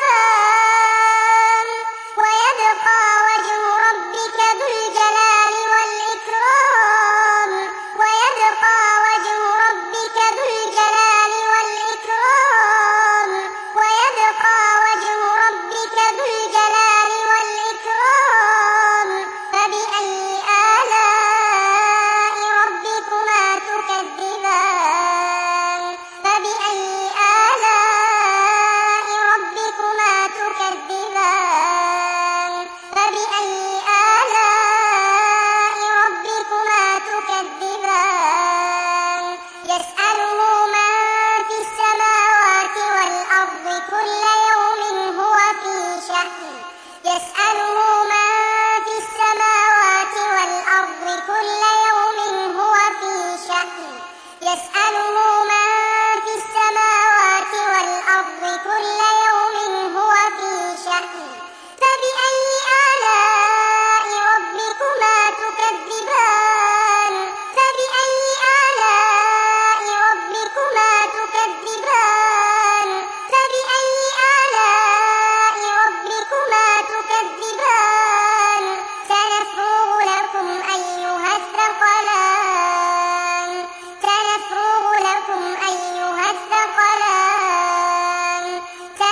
فان ويبقى وجه ربك ذو الجلال والإكرام ويبقى وجه ربك ذو الجلال والإكرام ويبقى وجه ربك ذو الجلال والإكرام فبأي آلاء ربكما تكذبان فبأي آلاء ربكما تكذبان فبأي آلاء ربكما تكذبان يسأله من في السماوات والأرض كل يوم هو في شأن يسأله من في السماوات والأرض كل يوم هو في شأن يسأله من في السماوات والأرض كل يوم هو في شأن فبأي آلاء ربكما تكذبان فبأي آلاء ربكما تكذبان فبأي آلاء ربكما تكذبان سنفرغ لكم أيها الثقلان سنفرغ لكم أيها الثقلان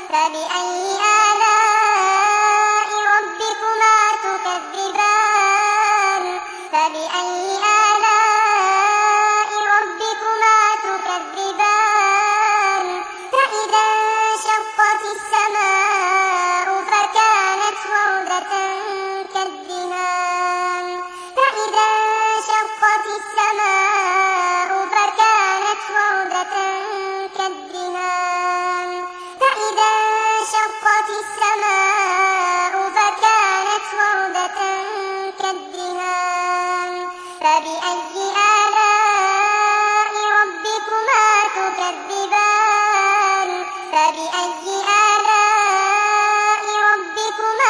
فبأي آلاء ربكما تكذبان فبأي آلاء ربكما تكذبان فإذا انشقت السماء فكانت وردة كالدهان فإذا انشقت السماء فكانت وردة كالدهان فإذا انشقت السماء فكانت وردة كالدهان فبأي آلاء ربكما تكذبان فبأي آلاء ربكما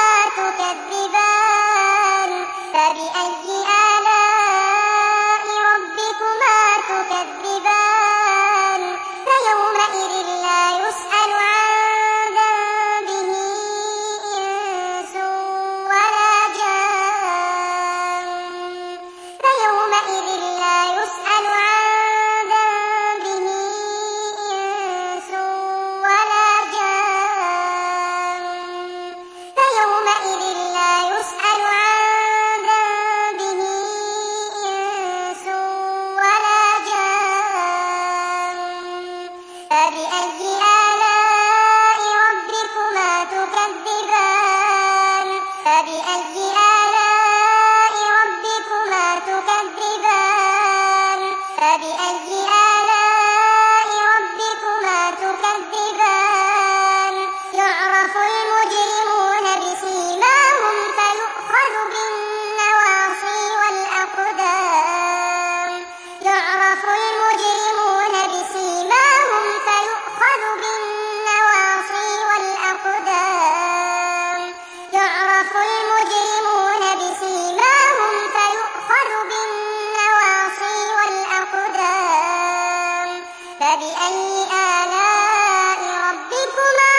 تكذبان فبأي آلاء ربكما تكذبان فيومئذ لا يسأل عن ذنبه إنس ولا جان فيومئذ لا يسأل عن ذنبه إنس ولا جان فيومئذ لا يسأل عن ذنبه إنس ولا جان فبأي آلاء ربكما تكذبان فبأي آلاء ربكما تكذبان فبأي آلاء ربكما تكذبان يعرف المجرمون بسيماهم فيؤخذ بالنواصي والأقدام يعرف المجرمون بسيماهم فيؤخذ بالنواصي والأقدام يعرف المجرمون بسيماهم فيؤخذ بالنواصي والأقدام فبأي آلاء ربكما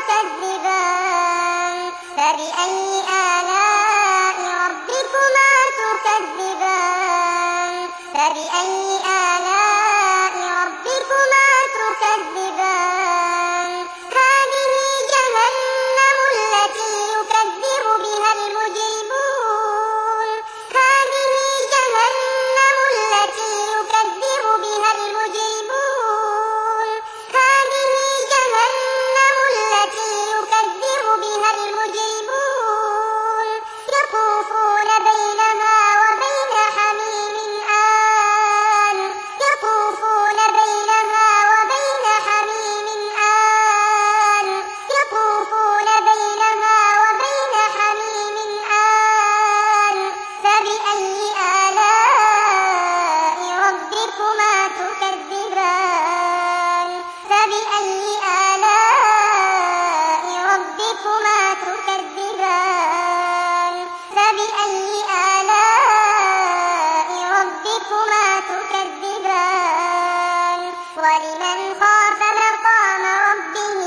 تكذبان فبأي آلاء ربكما تكذبان فبأي آلاء ربكما تكذبان هذه جهنم التي يكذب بها المجرمون هذه جهنم التي يكذب بها المجرمون هذه جهنم التي يكذب بها المجرمون يطوفون بينها وبين حميم آن يطوفون بينها وبين حميم آن يطوفون بينها وبين حميم آن فبأي آلاء ربكما تكذبان فبأي آلاء ربكما تكذبان فبأي آلاء ربكما تكذبان ولمن خاف مقام ربه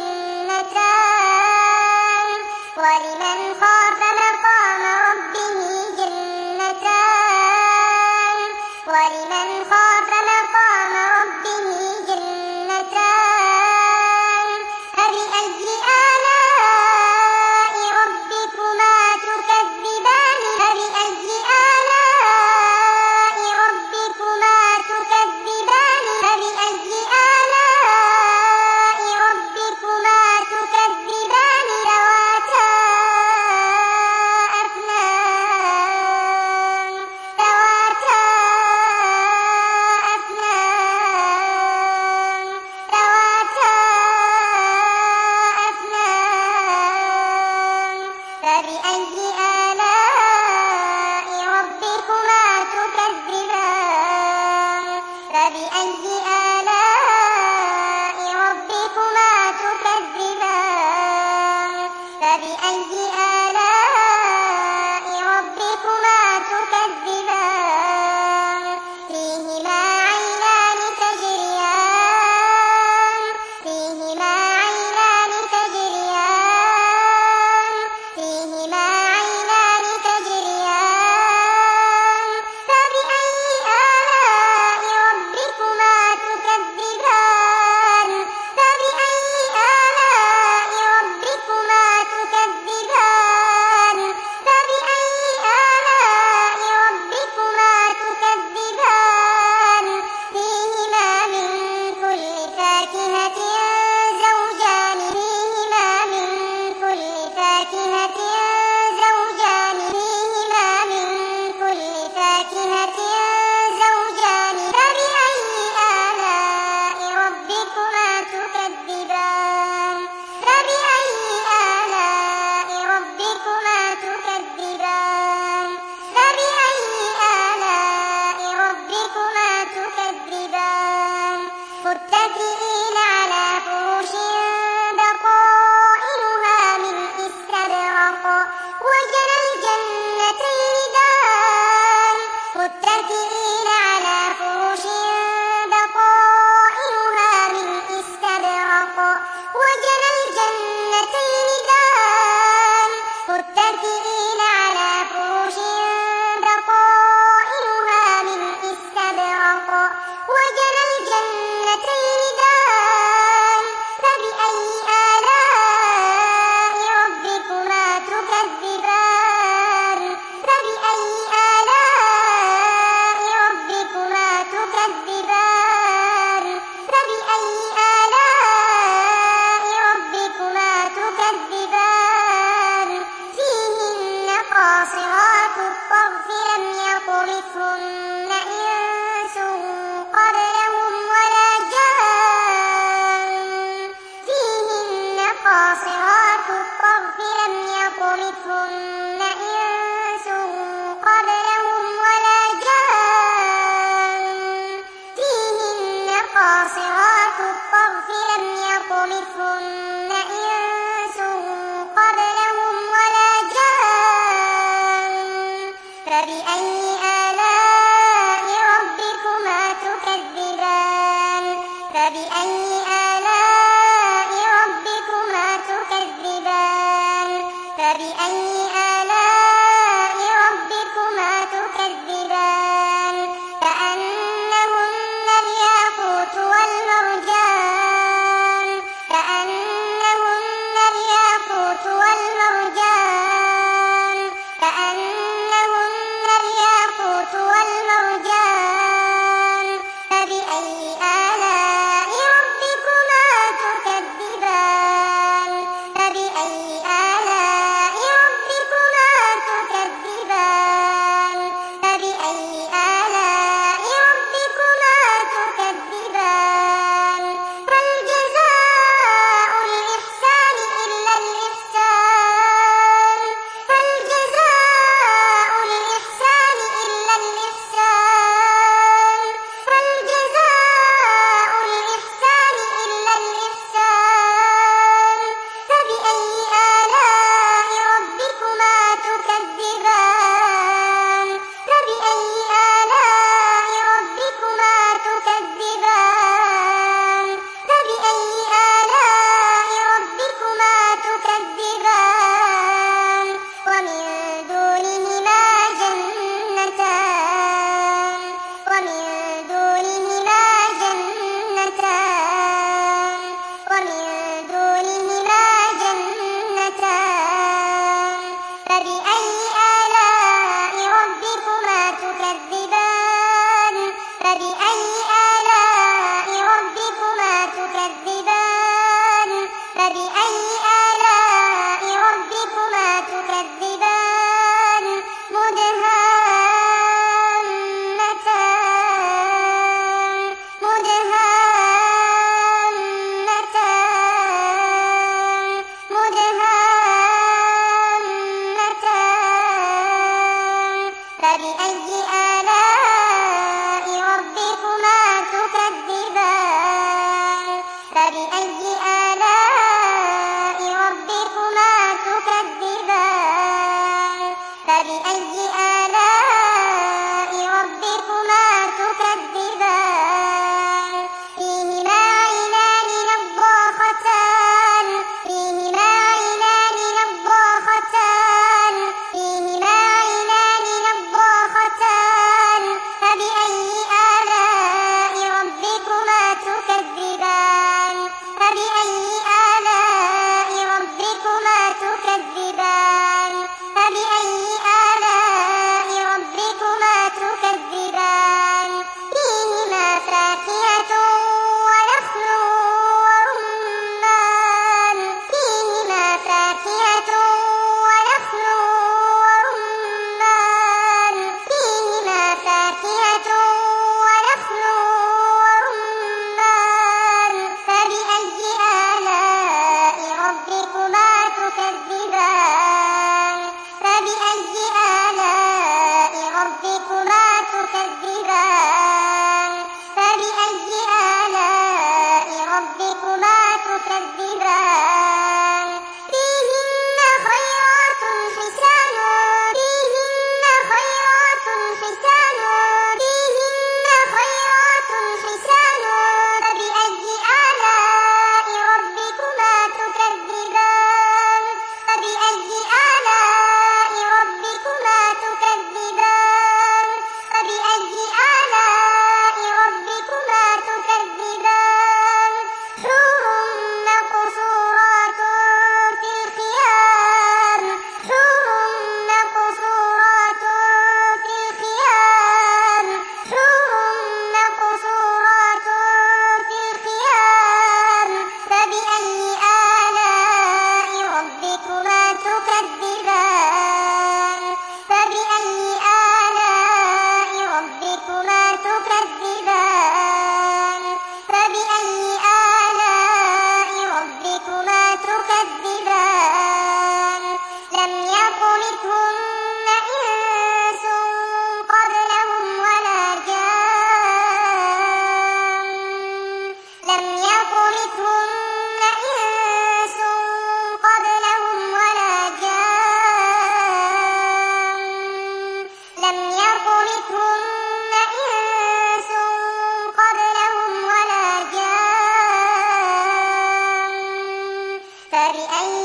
جنتان ولمن خاف مقام ربه جنتان ولمن خاف مقام ربه جنتان فبأي آلاء ربكما تكذبان فبأي آلاء ربكما تكذبان فبأي آلاء ربكما تكذبان ذواتا أفنان ذواتا أفنان ذواتا أفنان فبأي آلاء ربكما تكذبان فبأي آلاء ربكما تكذبان فبأي آلاء ربكما تكذبان فيهما عينان تجريان فيهما عينان تجريان فيهما عينان يطمثهن إنس قبلهم ولا جان فيهن قاصرات الطرف لم يطمثهن إنس قبلهم ولا جان فبأي آلاء ربكما تكذبان فبأي آلاء ربكما تكذبان فبأي آلاء ربكما تكذبان كأنهن الياقوت والمرجان كأنهن الياقوت والمرجان كأنهن الياقوت والمرجان فبأي آلاء ربكما تكذبان فبأي آلاء ربكما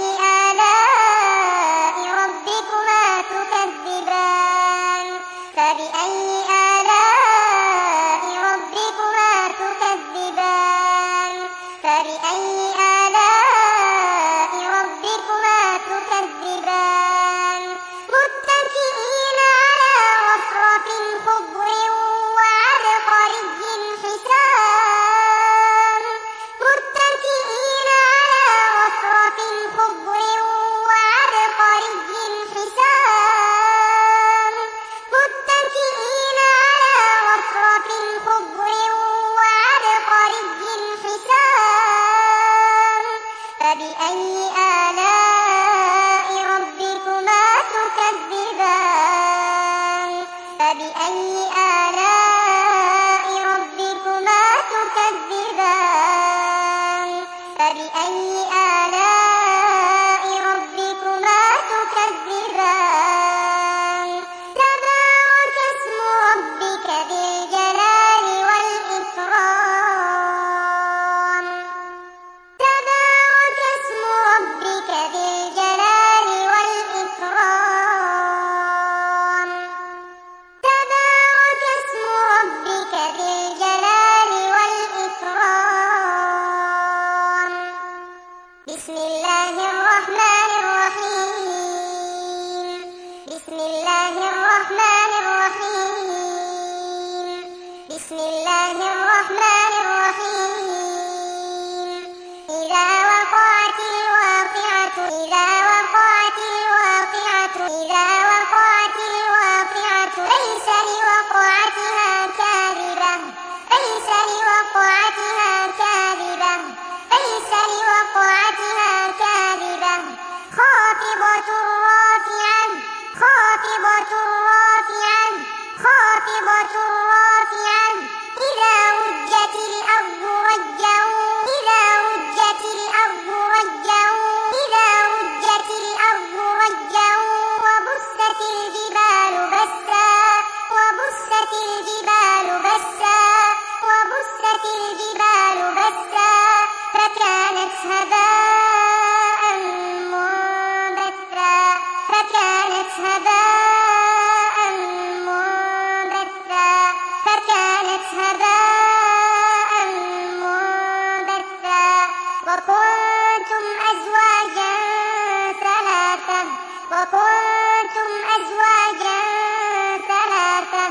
آلاء ربكما تكذبان فبأي آلاء ربكما تكذبان فبأي آلاء ربكما تكذبان متكئين على رفرف خضر وعبقري حسان متكئين على رفرف خضر وعبقري حسان متكئين على رفرف خضر وعبقري حسان فبأي آلاء ربكما تكذبان فبأي آلاء ربكما تكذبان فبأي آلاء ربكما تكذبان تبارك اسم ربك ذي الجلال والإكرام تبارك اسم ربك ذي الجلال والإكرام تبارك اسم ربك ذي الجلال والإكرام بسم الله الرحمن الرحيم بسم الله الرحمن الرحيم بسم الله الرحمن الرحيم إذا وقعت الواقعة إذا وقعت الواقعة إذا وقعت الواقعة ليس لوقعتها كاذبة ليس لوقعتها كاذبة ليس لوقعتها كاذبة خافضة رافعة خافضة رافعة خافضة رافعة إذا رجت الأرض رجا إذا رجت الأرض رجا إذا رجت الأرض رجا وبست الجبال بسا وبست الجبال بسا وبست الجبال بسا فكانت هباء منبثا فكانت هباء منبثا فكانت هباء منبثا وكنتم أزواجا ثلاثة وكنتم أزواجا ثلاثة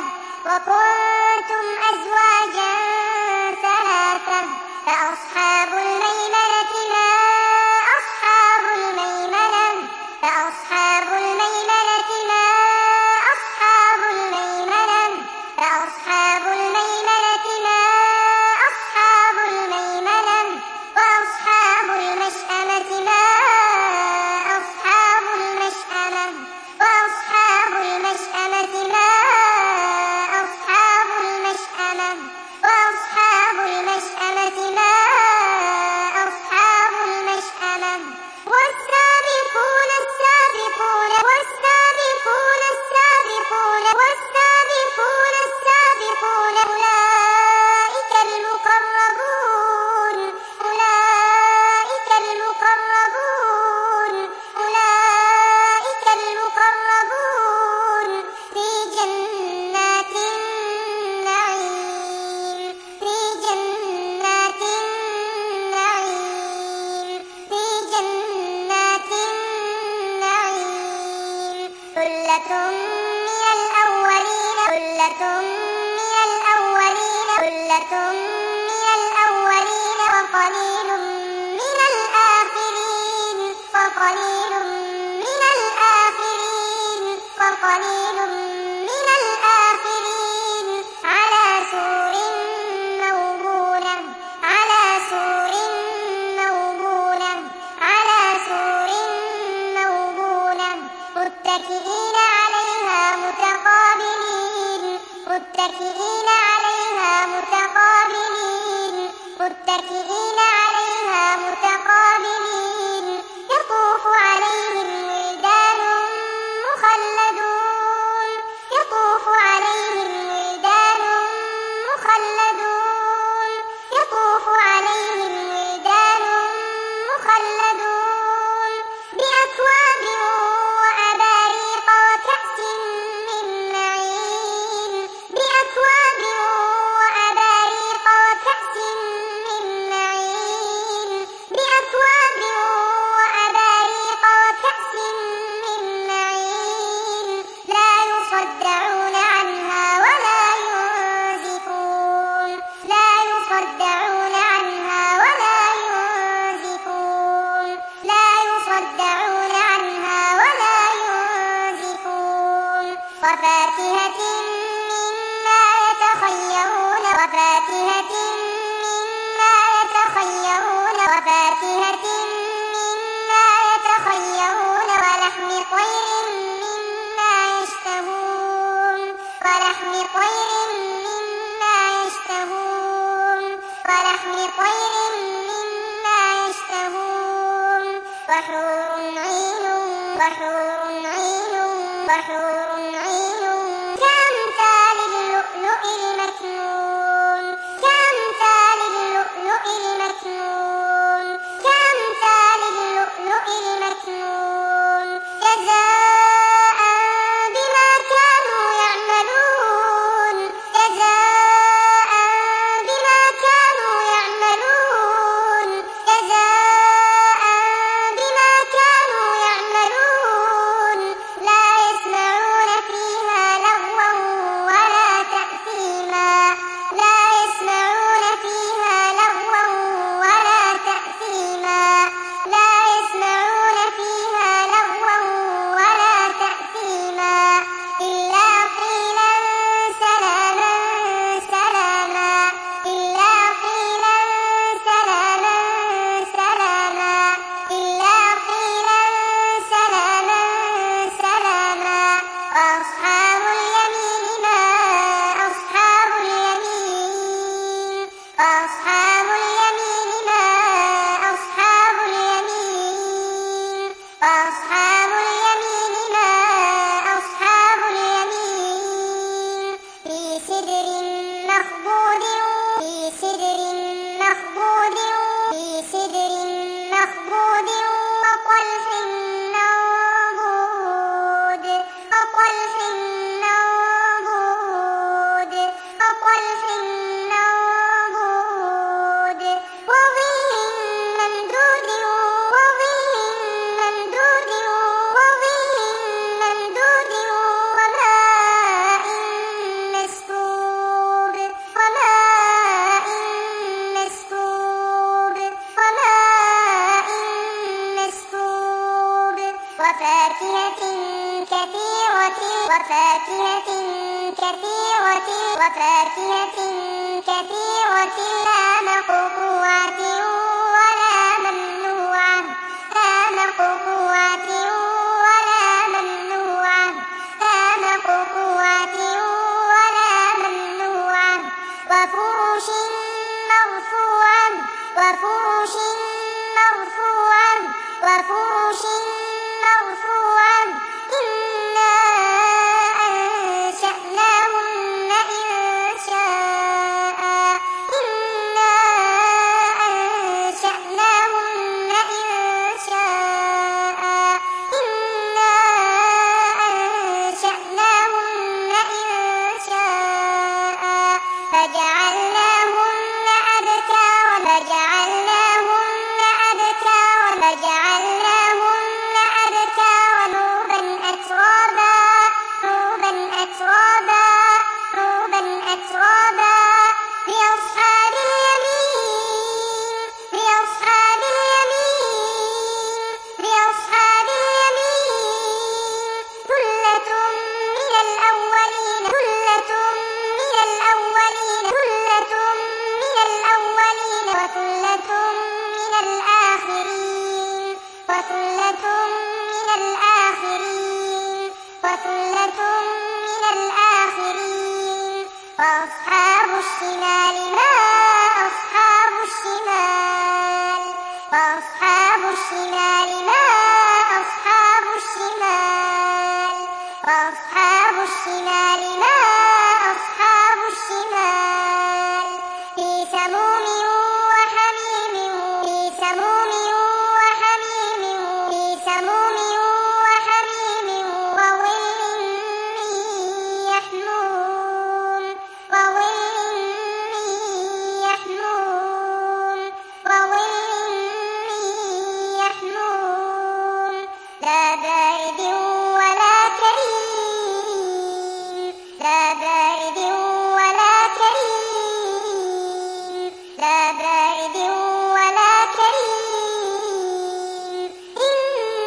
وكنتم أزواجا ثلاثة فأصحاب الميمنة ما أصحاب الميمنة فأصحاب الميمنة ما أصحاب الميمنة فأصحاب الميمنة ما أصحاب الميمنة وأصحاب المشأمة ما أصحاب المشأمة وأصحاب المشأمة ما أصحاب المشأمة وأصحاب المشأمة ما أصحاب المشأمة والسابقون السابقون والسابقون السابقون والسابقون السابقون أولئك المقربون أولئك المقربون أولئك المقربون في جنات النعيم في جنات النعيم في جنات النعيم ثلة من الأولين ثلة من الأولين ثلة من الأولين وقليل من الآخرين وقليل من الآخرين وقليل من الآخرين على سور موضونة على سور موضونة على سور موضونة متكئين عليها متقابلين متكئين عليها متقابلين متكئين عليها متقابلين يطوف عليهم ولدان مخلدون يصدعون عنها ولا ينزفون وفاكهة مما يتخيرون وفاكهة مما يتخيرون وفاكهة مما يتخيرون ولحم طير مما يشتهون ولحم طير مما يشتهون ولحم طير مما يشتهون وحور عين وحور عين وحور عين كأمثال اللؤلؤ المكنون كأمثال اللؤلؤ المكنون كأمثال اللؤلؤ المكنون جزاء بما كانوا يعملون جزاء بما كانوا يعملون جزاء بما كانوا يعملون لا يسمعون فيها لغوا ولا تأثيما لا يسمعون فيها لغوا ولا تأثيما لا يسمعون فيها لغوا ولا تأثيما إلا قيلا سلاما سلاما إلا قيلا سلاما سلاما إلا قيلا سلاما سلاما وأصحاب اليمين ما أصحاب اليمين وأصحاب اليمين ما أصحاب اليمين وأصحاب اليمين ما أصحاب اليمين في سدر مخضود في سدر مخضود في سدر مخضود وطلح منضود وطلح منضود وطلح منضود وظل ممدود وظل ممدود وظل ممدود وماء مسكوب وماء مسكوب وماء مسكوب وفاكهة كثيرة وفاكهة كثيرة وفاكهة كثيرة لا مقطوعة ولا ممنوعة لا مقطوعة ولا ممنوعة لا مقطوعة ولا ممنوعة وفرش مرفوعة وفرش مرفوعة وفرش مرفوعة إنا أنشأناهن إنشاء إنا أنشأناهن إنشاء إنا أنشأناهن إنشاء فجعلناهن أبكارا فجعلناهن أبكارا فجعلناهن أبكارا عربا أترابا عربا أترابا عربا أترابا لأصحاب اليمين لأصحاب اليمين لأصحاب اليمين ثلة من الأولين ثلة من الأولين ثلة من الأولين وثلة من الآخرين وثلة من الآخرين وثلة من الآخرين وأصحاب الشمال ما أصحاب الشمال وأصحاب الشمال ما أصحاب الشمال وأصحاب الشمال ما أصحاب الشمال في سموم وحميم في سموم وحميم في سموم وحميم وظل من يحموم وظل من يحموم وظل من يحموم لا بارد ولا كريم لا بارد ولا كريم لا بارد ولا كريم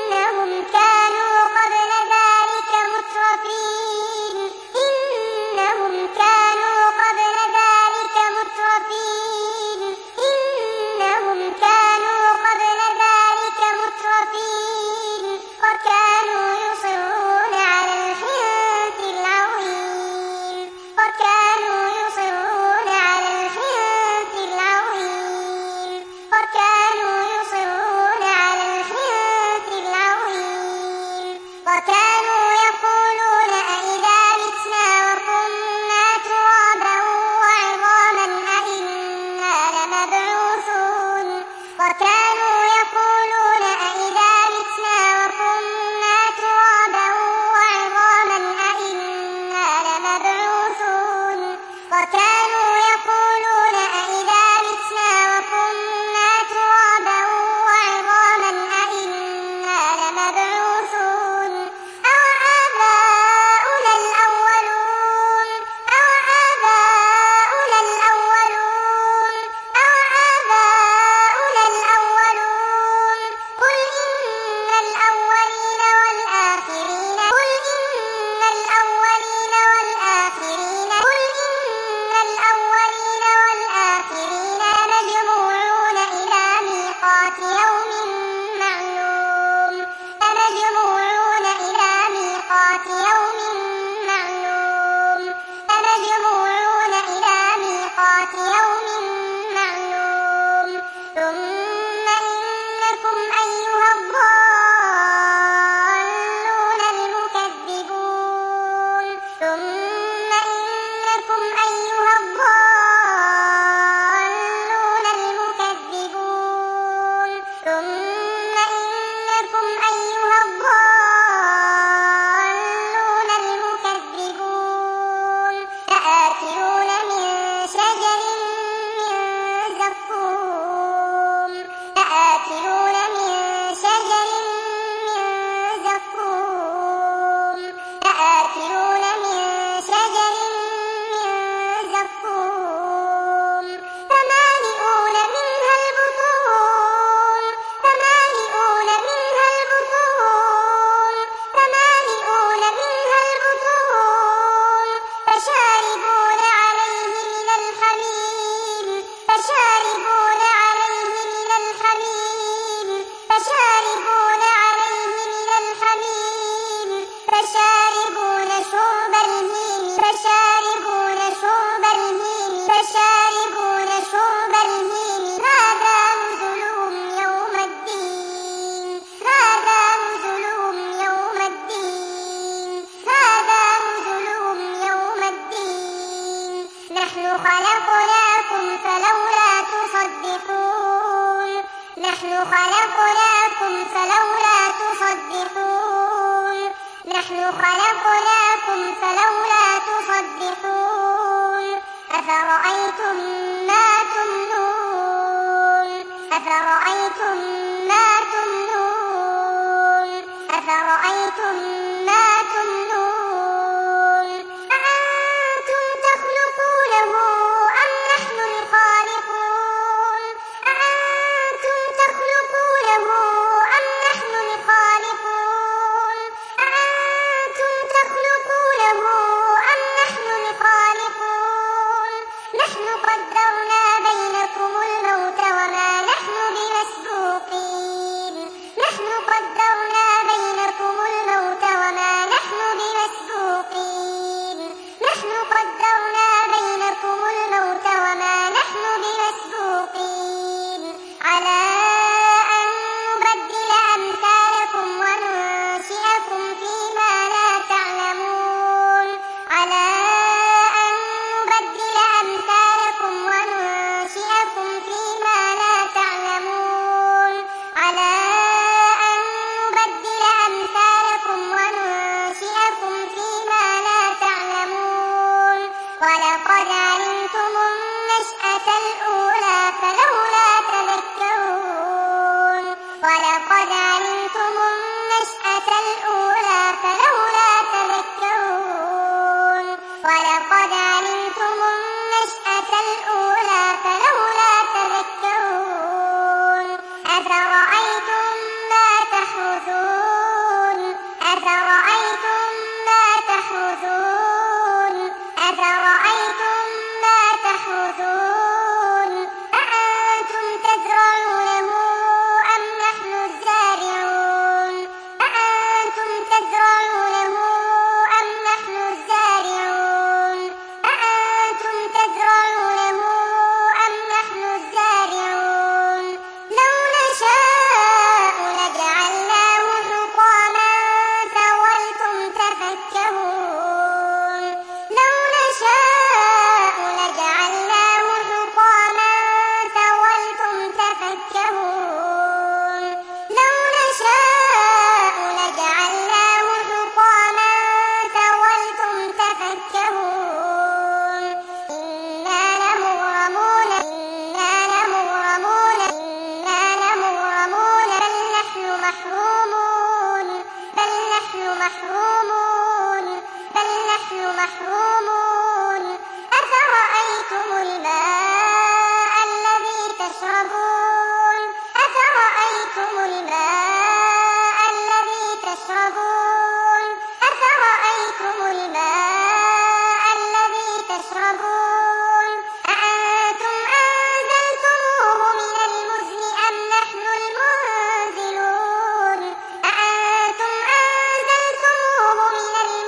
ميقات يوم معلوم لمجموعون إلى ميقات يوم معلوم ثم إنكم أيها الضالون المكذبون ثم إنكم أيها الضالون المكذبون ثم إنكم أيها الضالون المكذبون لآكلون من شجر من زقوم لآكلون من شجر من زقوم لآكلون من شجر من زقوم فمالئون منها البطون فمالئون منها البطون فمالئون منها البطون فشاربون عليه من الحميم فشاربون عليه من الحميم فشاربون عليه من الحميم فشاربون شرب الهيم فشاربون شرب الهيم فشاربون شرب الهيم هذا نزلهم يوم الدين هذا نزلهم يوم الدين هذا نزلهم يوم الدين نحن خلقناكم فلولا تصدقون نحن خلقناكم فلولا تصدقون نحن خلقناكم فلولا تصدقون أفرأيتم ما تمنون أفرأيتم ما تمنون أفرأيتم ما تمنون أأنتم تخلقونه أم نحن الخالقون أأنتم تخلقونه أم نحن الخالقون أأنتم تخلقونه أم نحن الخالقون نحن قدرنا بينكم الموت وما نحن بمسبوقين نحن قدرنا بينكم الموت وما نحن بمسبوقين نحن قدرنا بينكم الموت وما نحن بمسبوقين على أن نبدل أمثالكم وننشئكم فيما لا تعلمون على أن نبدل أمثالكم وننشئكم فيما لا تعلمون على أن نبدل أمثالكم وننشئكم فيما لا تعلمون ولقد علمتم النشأة الأولى فلولا تذكرون ولقد علمتم النشأة الأولى فلولا تذكرون ولقد علمتم النشأة الأولى فلولا تذكرون أفرأيتم ما تحرثون أفرأيتم ما تحرثون أفرأيتم ما تحرثون أأنتم تزرعونه أم نحن الزارعون أأنتم تزرعونه أم نحن الزارعون أأنتم تزرعونه أم نحن الزارعون لو نشاء لجعلناه حطاما فظلتم تفكهون لو نشاء لجعلناه حطاما فظلتم تفكهون لو نشاء لجعلناه حطاما فظلتم تفكهون إنا لمغرمون إنا لمغرمون إنا لمغرمون بل نحن محرومون بل نحن محرومون بل نحن محرومون أفرأيتم الماء الذي تشربون أفرأيتم الماء الذي تشربون أفرأيتم الماء الذي تشربون أأنتم أنزلتموه من المزن أم نحن المنزلون أأنتم أنزلتموه من المزن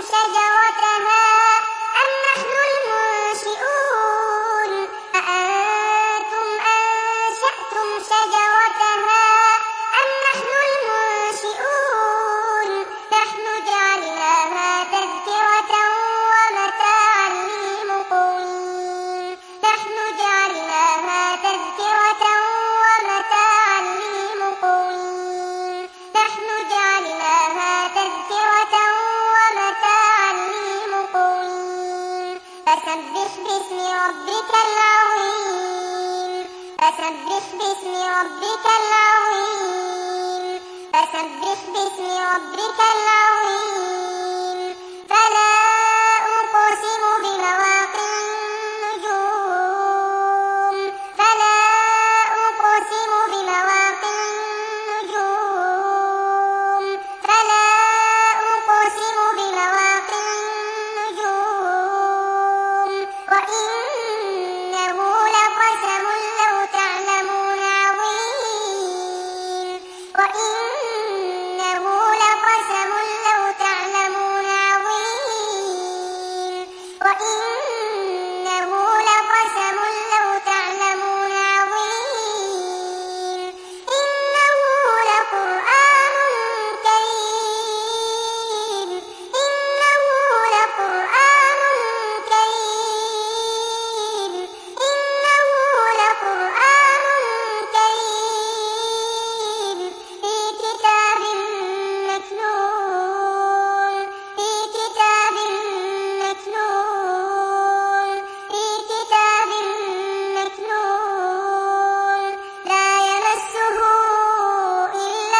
شجرتها أم نحن المنشئون أأنتم أنشأتم شجرتها أم نحن المنشئون نحن جعلناها تذكرة ومتاعا للمقوين نحن جعلناها تذكرة ومتاعا للمقوين نحن جعلناها تذكرة ومتاعا للمقوين فسبح باسم ربك العظيم فسبح باسم ربك العظيم فسبح باسم ربك العظيم فلا أقسم بمواقع النجوم فلا أقسم بمواقع النجوم فلا أقسم بمواقع النجوم وإنه لقسم لو تعلمون عظيم وإنه لقسم لو تعلمون عظيم وإنه لقسم لو تعلمون عظيم إنه لقرآن كريم إنه لقرآن كريم إنه لقرآن كريم في كتاب مكنون في كتاب مكنون في كتاب مكنون لا يمسه إلا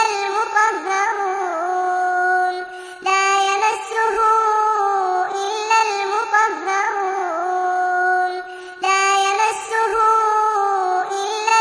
المطهرون لا يمسه إلا المطهرون لا يمسه إلا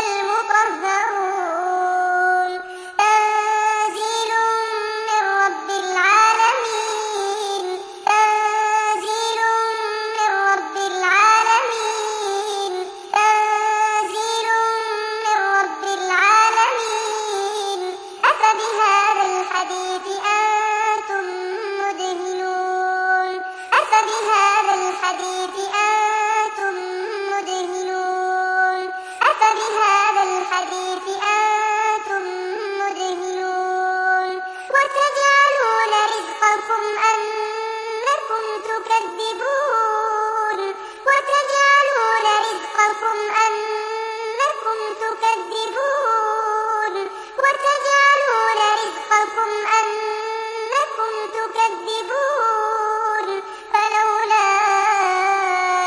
المطهرون تنزيل من رب العالمين تنزيل من رب العالمين تنزيل من رب العالمين أفبهذا الحديث أنتم مدهنون أفبهذا الحديث أنتم مدهنون أفبهذا الحديث أنتم مدهنون وتجعلون رزقكم أنكم تكذبون وتجعلون رزقكم أنكم تكذبون وتجعلون رزقكم أنكم تكذبون فلولا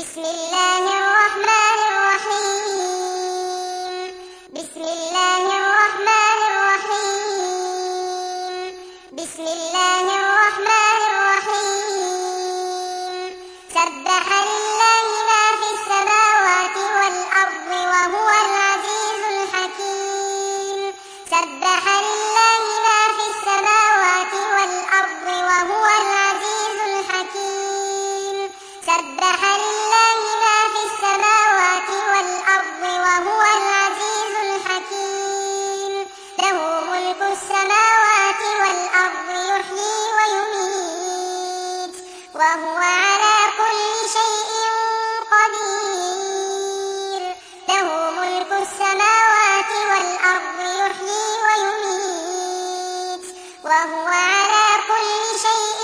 بسم الله الرحمن الرحيم بسم الله الرحمن الرحيم بسم الله الرحمن الرحيم سبح لله ما في السماوات والأرض وهو العزيز الحكيم سبح لله ما في السماوات والأرض وهو العزيز الحكيم سبح لله ما في السماوات والأرض وهو العزيز الحكيم له ملك السماوات والأرض يحيي ويميت وهو على كل شيء قدير له ملك السماوات والأرض يحيي ويميت وهو على كل شيء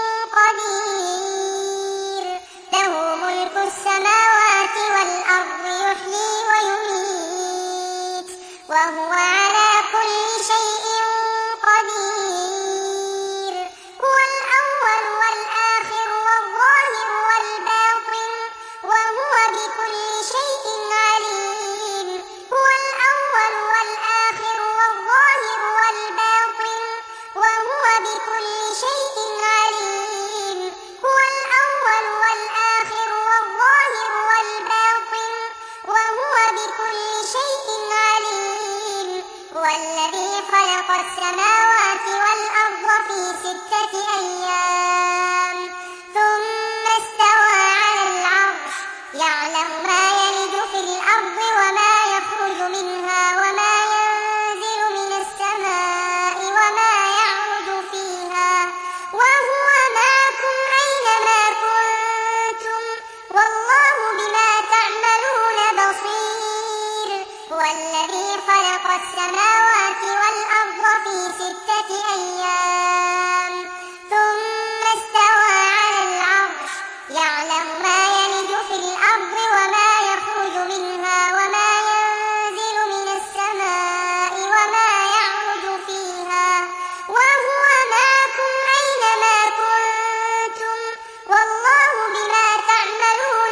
قدير له ملك السماوات والأرض يحيي ويميت وهو على كل شيء قدير هو الأول والآخر والظاهر والباطن وهو بكل شيء عليم هو الأول والآخر والظاهر والباطن وهو بكل شيء عليم هو الأول والآخر والظاهر والباطن وهو بكل شيء عليم هو الذي خلق السماوات والأرض في 6 أيام ثم استوى على العرش يعلم ما يلج في الأرض وما يخرج منها وما ينزل من السماء وما يعرج فيها وهو معكم أينما كنتم والله بما تعملون بصير هو الذي خلق السماوات والأرض في 6 أيام ثم استوى على العرش يعلم ما يلج في الأرض وما يخرج منها وما ينزل من السماء وما يعرج فيها وهو معكم أينما كنتم والله بما تعملون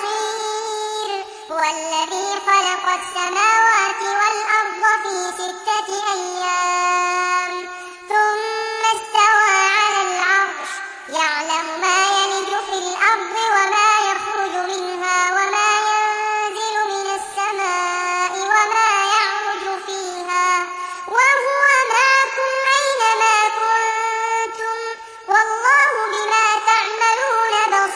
بصير هو الذي خلق السماوات والأرض في 6 أيام ثم استوى على العرش يعلم ما يلج في الأرض وما يخرج منها وما ينزل من السماء وما يعرج فيها وهو معكم أينما كنتم والله بما تعملون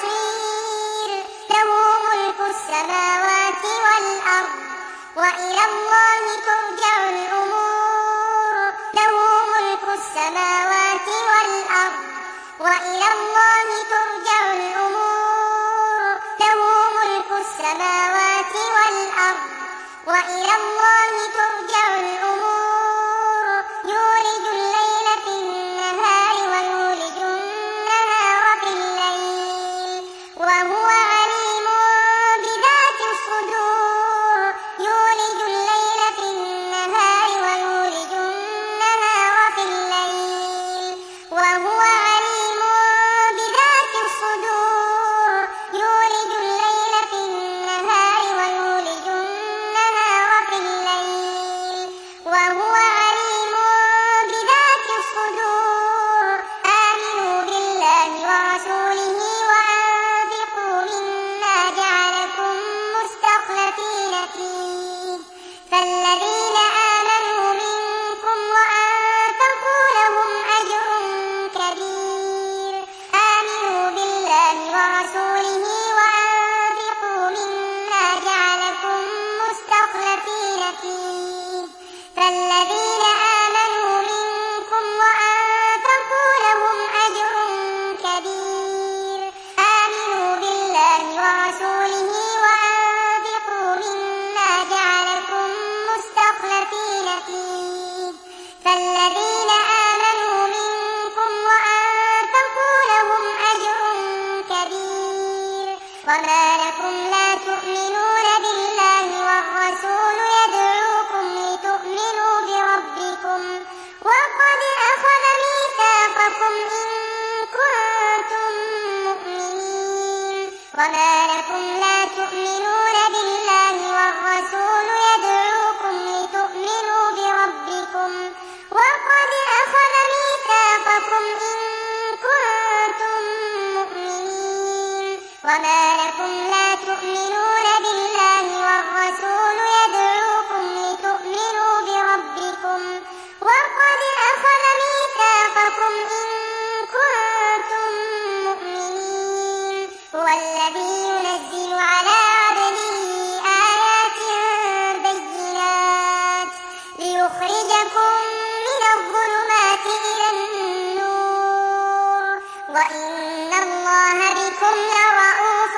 بصير له ملك السماوات والأرض وإلى الله ترجع الأمور له ملك السماوات والأرض وإلى الله ترجع الأمور له ملك السماوات والأرض وإلى الله ترجع الأمور يولج الليل في النهار ويولج النهار في الليل وهو عليم بذات الصدور يولج الليل في النهار ويولج النهار في الليل وهو عليم بذات الصدور يولج الليل في النهار ويولج النهار في الليل وهو عليم بذات الصدور آمنوا بالله ورسوله وأنفقوا مما جعلكم مستخلفين فيه فالذين آمنوا منكم وأنفقوا لهم أجر كبير آمنوا بالله ورسوله وأنفقوا مما جعلكم مستخلفين فيه فالذين آمنوا منكم وأنفقوا لهم أجر كبير آمنوا بالله ورسوله وأنفقوا مما جعلكم مستخلفين فيه فالذين آمنوا منكم وأنفقوا لهم أجر كبير وما لكم لا تؤمنون بالله والرسول يدعوكم لتؤمنوا بربكم وقد أخذ ميثاقكم إن كنتم مؤمنين وما لكم لا تؤمنون بالله والرسول يدعوكم لتؤمنوا بربكم وقد أخذ ميثاقكم إن كنتم مؤمنين وما لكم لا تؤمنون بالله والرسول يدعوكم لتؤمنوا بربكم وقد أخذ ميثاقكم إن كنتم مؤمنين هو الذي ينزل على عبده آيات بينات ليخرجكم من الظلمات إلى النور وإن الله بكم لرءوف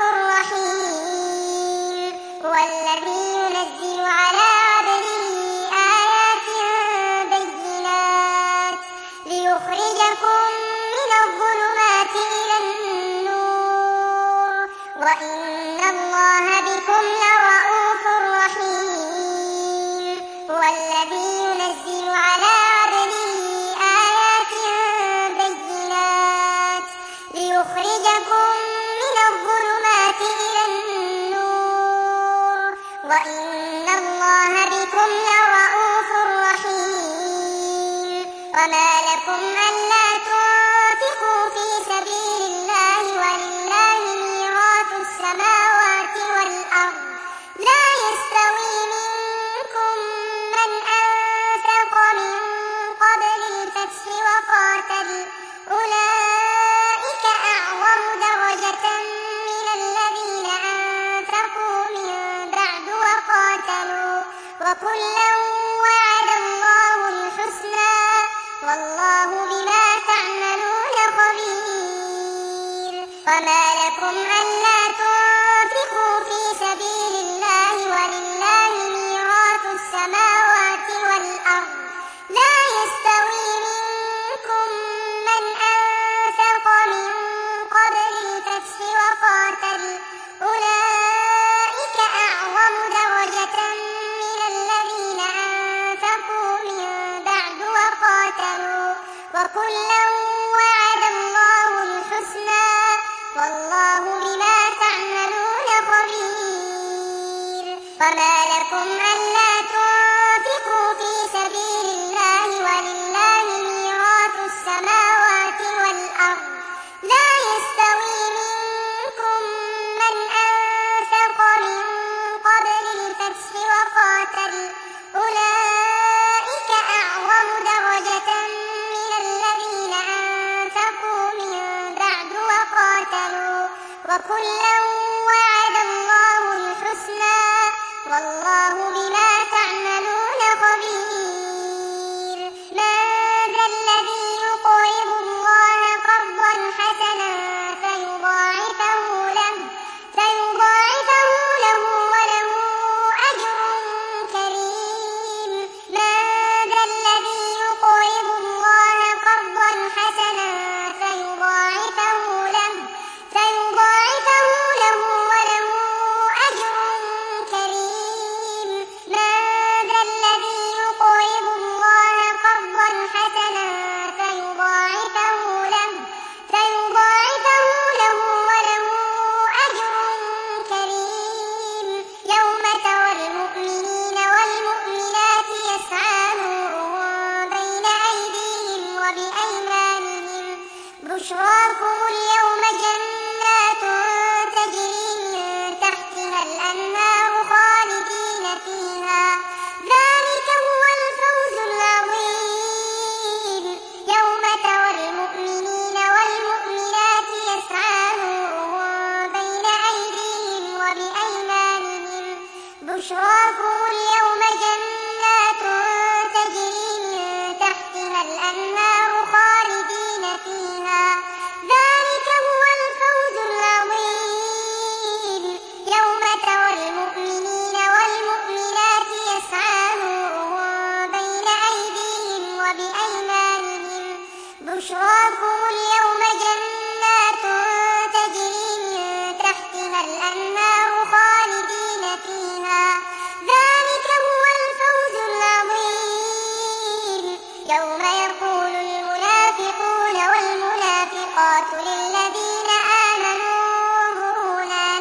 رحيم هو الذي ينزل على عبده آيات بينات ليخرجكم من الظلمات إلى النور وإن الله بكم لرءوف رحيم هو الذي ينزل على عبده آيات بينات ليخرجكم من الظلمات إلى النور وإن الله بكم لرءوف رحيم وما لكم ألا تنفقوا في سبيل الله ولله ميراث السماوات والأرض لا يستوي منكم من أنفق من قبل الفتح وقاتل أولئك أعظم درجة من الذين أنفقوا من بعد وقاتلوا وكلا وعد الله الحسنى والله بما تعملون خبير وما لكم ألا تنفقوا في سبيل الله ولله ميراث السماوات والأرض لا يستوي منكم من أنفق من قبل الفتح وقاتل أولئك أعظم درجة من الذين أنفقوا من بعد وقاتلوا وكلا وعد الله الحسنى والله بما تعملون خبير وما لكم ألا تنفقوا في سبيل الله ولله ميراث السماوات والأرض لا يستوي منكم من أنفق من قبل الفتح وقاتل أولئك أعظم درجة من الذين أنفقوا من بعد وقاتلوا وكلا وعد الله الحسنى والله بما تعملون خبير من ذا الذي يقرض الله قرضا حسنا فيضاعفه له وله أجر كريم من ذا الذي يقرض الله قرضا حسنا فيضاعفه له وله أجر كريم من ذا الذي يقرض الله قرضا حسنا فيضاعفه له وله أجر كريم يوم ترى المؤمنين والمؤمنات يسعى نورهم بين أيديهم وبأيمانهم بشراكم اليوم جنات تجري من تحتها الأنهار خالدين فيها ذلك هو الفوز العظيم يوم ترى المؤمنين والمؤمنات يسعى نورهم بين أيديهم وبأيمانهم بشراكم اليوم جنات تجري من تحتها الأنهار خالدين فيها ذلك هو الفوز العظيم يوم ترى المؤمنين والمؤمنات يسعى نورهم بين أيديهم وبأيمانهم بشراكم اليوم جنات تجري من تحتها الأنهار خالدين فيها ذلك هو الفوز العظيم يوم يقول المنافقون والمنافقات للذين آمنوا انظرونا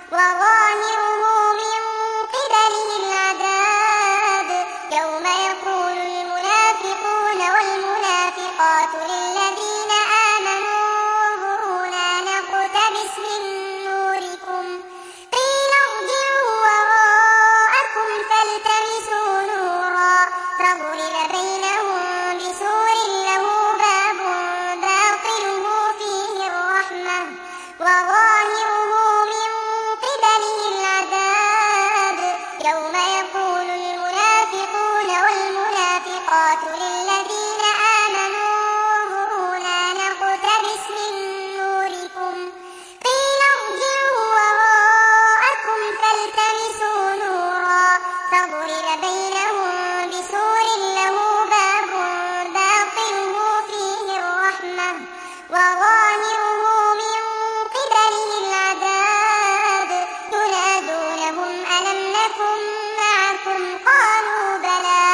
وظاهره من قبله العذاب يوم يقول المنافقون والمنافقات للذين آمنوا انظرونا نقتبس من نوركم قيل ارجعوا وراءكم فالتمسوا نورا فضرب بينهم بسور له باب باطنه فيه الرحمة وظاهره من قبله العذاب يوم يقول المنافقون والمنافقات للذين آمنوا انظرونا نقتبس من نوركم قيل ارجعوا وراءكم فالتمسوا نورا فضرب بينهم بسور له باب باطنه فيه الرحمة وظاهره من قبله العذاب ينادونهم ألم نكن معكم قالوا بلى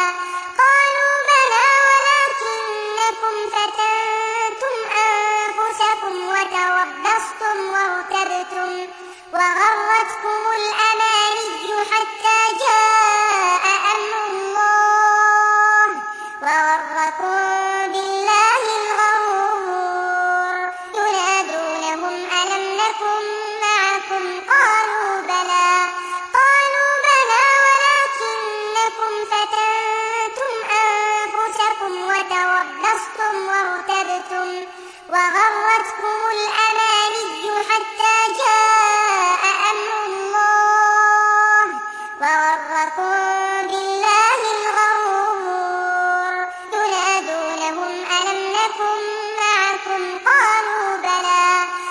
ولكنكم فتنتم أنفسكم وتربصتم وارتبتم وغرتكم الأماني حتى جاء أمر الله وغركم بالله الغرور ينادونهم ألم نكن معكم قالوا بلى ولكنكم فتنتم أنفسكم وتربصتم وارتبتم وغرتكم الأماني حتى جاء أمر الله وغركم بالله الغرور ينادونهم ألم نكن معكم قالوا بلى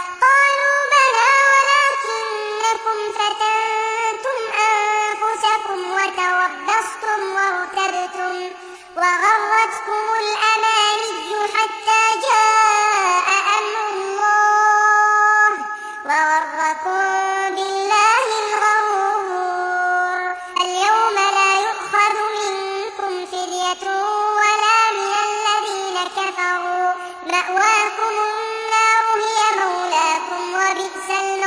ولكنكم فتنتم أنفسكم وتربصتم وارتبتم وغرتكم الأماني حتى جاء أمر الله وغركم بالله الغرور اليوم لا يؤخذ منكم فدية ولا من الذين كفروا مأواكم النار هي مولاكم وبئس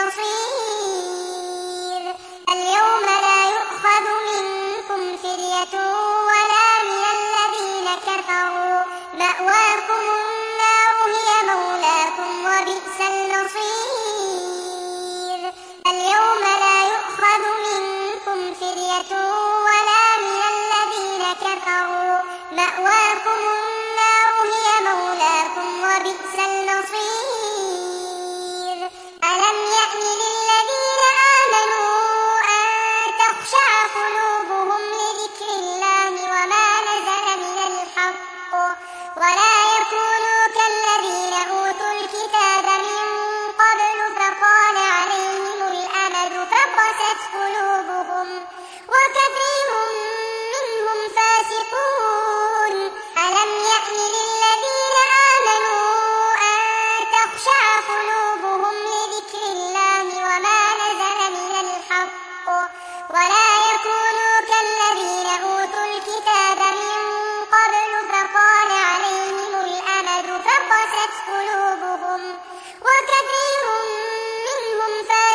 المصير اليوم لا يؤخذ منكم فدية ولا من الذين كفروا مأواكم النار هي مولاكم وبئس المصير اليوم لا يؤخذ منكم فدية ولا من الذين كفروا مأواكم النار هي مولاكم وبئس المصير ألم يأن للذين آمنوا أن تخشع قلوبهم لذكر الله وما نزل من الحق ولا يكونوا كالذين أوتوا الكتاب من قبل فطال عليهم الأمد فقست قلوبهم وكثير منهم فاسقون ألم يأن للذين آمنوا أن تخشع قلوبهم لذكر الله وما نزل من الحق ولا يكونوا كالذين أوتوا الكتاب من قبل فطال عليهم الأمد فقست قلوبهم وكثير منهم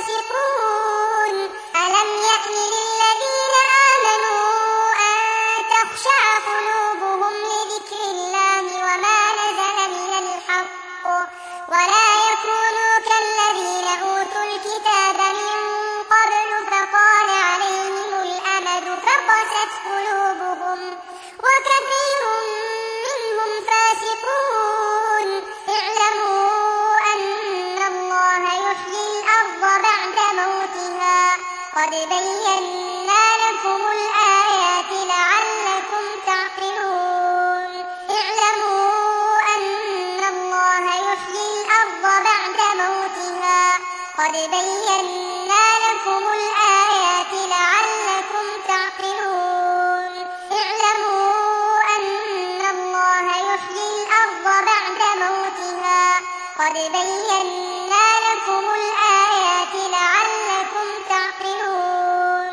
فاسقون ألم يأن للذين آمنوا أن تخشع قلوبهم لذكر الله وما نزل من الحق ولا يكونوا كالذين أوتوا الكتاب من قبل فطال عليهم الأمد فقست قلوبهم وكثير منهم فاسقون اعلموا أن الله يحيي الأرض بعد موتها قد بينا لكم الآيات لعلكم تعقلون اعلموا أن الله يحيي الأرض بعد موتها قد بينا لكم الآيات لعلكم تعقلون اعلموا أن الله يحيي الأرض بعد موتها قد بينا لكم الآيات لعلكم تعقلون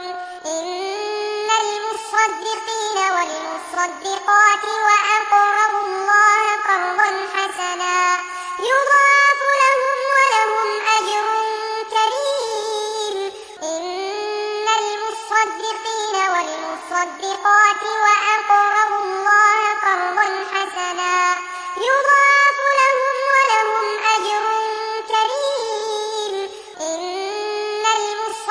إن المصدقين والمصدقات وأقرضوا الله قرضا حسنا يضاعف لهم ولهم أجر كريم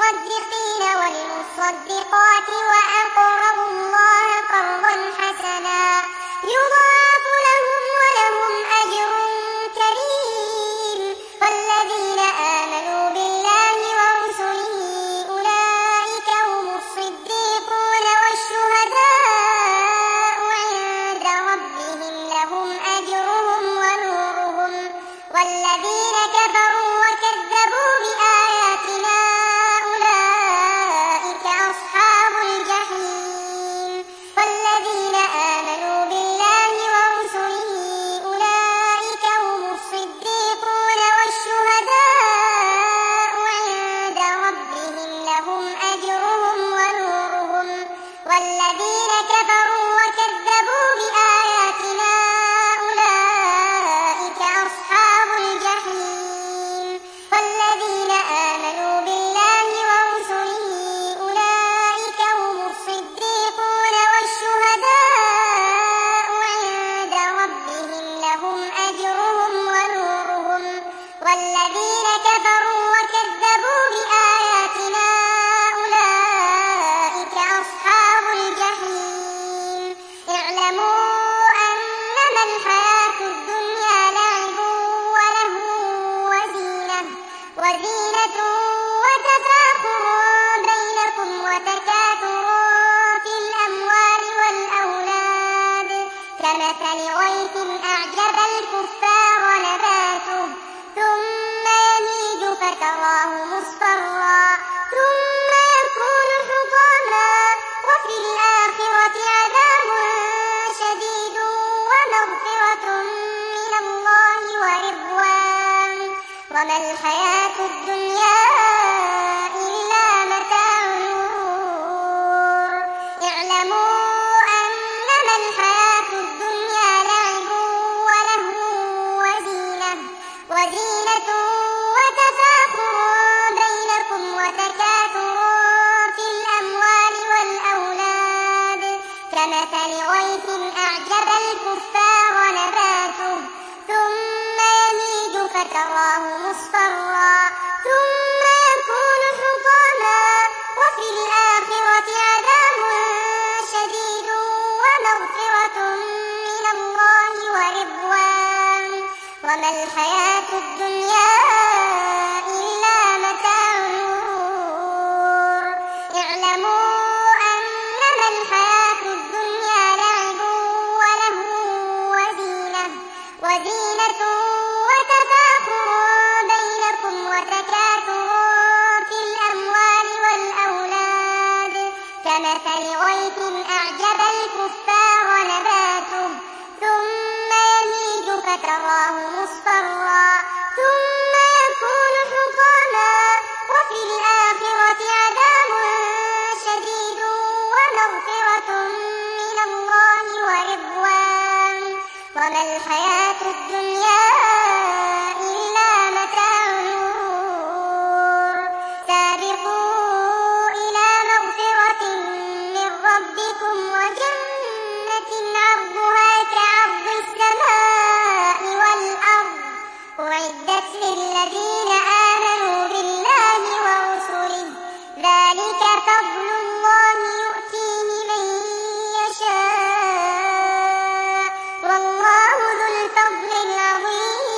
للمصدقين والمصدقات وأقرضوا الله قرضا حسنا يضاعف لهم ولهم أجر كريم والذين آمنوا بالله ورسله أولئك هم الصديقون والشهداء عند ربهم لهم أجرهم ونورهم والذين كفروا وكذبوا بآياتنا أولئك أصحاب الجحيم والذين آمنوا بالله ورسله أولئك هم الصديقون والشهداء عند ربهم لهم أجرهم ونورهم والذين كفروا وكذبوا بآياتنا أولئك أصحاب الجحيم والذين آمنوا بالله ورسله أولئك هم الصديقون والشهداء عند ربهم لهم أجرهم ونورهم والذين كفروا وكذبوا بآياتنا أولئك أصحاب الجحيم اعلموا أنما الحياة الدنيا لعب ولهو وزينة وتفاخر بينكم وتكاثر في الأموال والأولاد كمثل غيث أعجب الكفار نباته ثم يهيج فتراه مصفرا ثم يكون حطاما وفي الآخرة عذاب شديد ومغفرة من الله ورضوان وما الحياة الدنيا إلا متاع الغرور اعلموا أنما الحياة الدنيا لعب ولهو وزينة وتفاخر بينكم وتكاثر في الأموال والأولاد كمثل غيث أعجب الكفار نباته ثم يهيج فتراه مصفرا ثم يكون حطاما وفي الآخرة عذاب شديد ومغفرة من الله ورضوان وما الحياة الدنيا إلا متاع الغرور اعلموا أنما الحياة الدنيا لعب ولهو وزينة وتفاخر بينكم وتكاثر في الأموال والأولاد كمثل غيث أعجب الكفار نباته ثم يهيج فتراه مصفرا ثم يكون حطاما وفي الآخرة عذاب شديد ومغفرة من الله ورضوان وما الحياة الدنيا إلا متاع الغرور سابقوا إلى مغفرة من ربكم وجنة عرضها كعرض السماء والأرض أعدت للذين آمنوا بالله ورسله ذلك فضل الله يؤتيه من يشاء والله ذو الفضل العظيم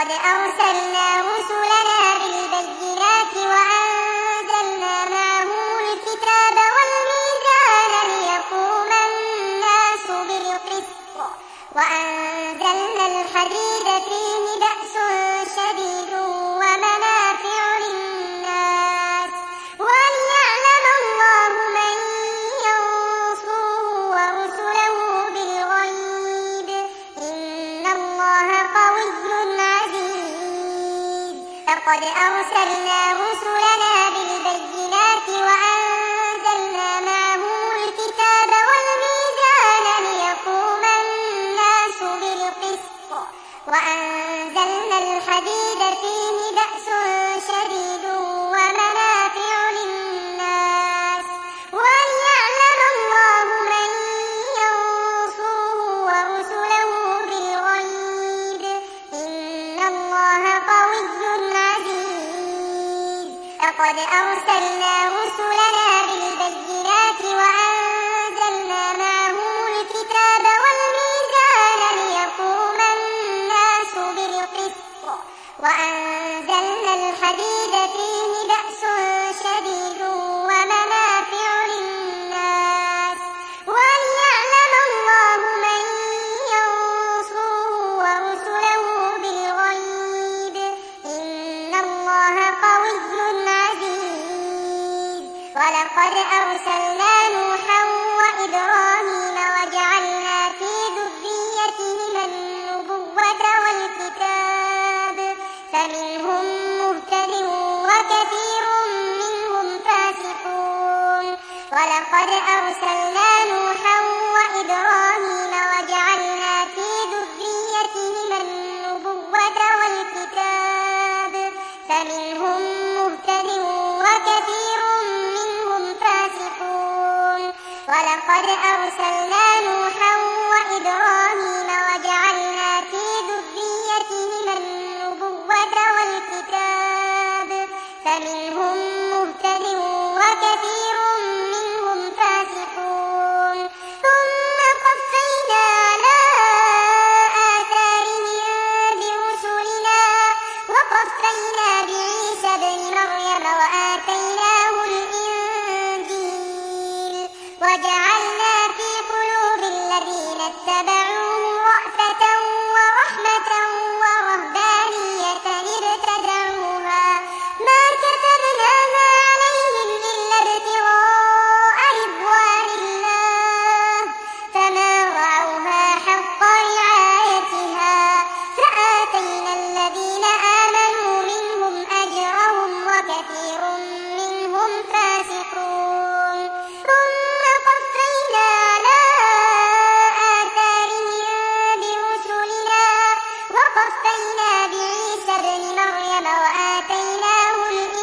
ولقد أرسلنا رسلنا بالبينات وأنزلنا معهم الكتاب والميزان ليقوم الناس بالقسط وأنزلنا الحديد فيه بأس شديد ومنافع للناس وليعلم الله من ينصره ورسله بالغيب إن الله قوي عزيز. لقد أرسلنا رسلنا بالبينات وأنزلنا معهم الكتاب والميزان ليقوم الناس بالقسط وأنزلنا الحديد فيه بأس شديد ومنافع للناس وليعلم الله من ينصره ورسله بالغيب إن الله قوي عزيز. لقد أرسلنا رسلنا بالبينات وأنزلنا معهم الكتاب والميزان ليقوم الناس بالقسط وأنزلنا الحديد فيه بأس شديد ومنافع للناس وليعلم الله من ينصره ورسله بالغيب إن الله قوي عزيز. ولقد أرسلنا نوحا وإبراهيم وجعلنا في ذريتهما النبوة والكتاب فمنهم مهتد وكثير منهم فاسقون. ولقد أرسلنا نوحا وإبراهيم وجعلنا في ذريتهما النبوة والكتاب فمنهم مهتد وكثير منهم فاسقون. ولقد أرسلنا نوحا وإبراهيم وجعلنا في ذريتهما النبوة والكتاب فمنهم مهتد وكثير منهم فاسقون. ثم قفينا على آثارهم برسلنا وقفينا بعيسى ابن مريم وآتيناه الإنجيل وجعلنا في قلوب الذين اتبعوه رأفة ورحمة ورهبانية ابتدعوها ما كتبناها عليهم إلا ابتغاء رضوان الله فما رعوها حق رعايتها فآتينا الذين آمنوا منهم أجرهم وكثير منهم فاسقون. ثم قفينا على آثارهم برسلنا وقفينا بعيسى ابن مريم وآتيناه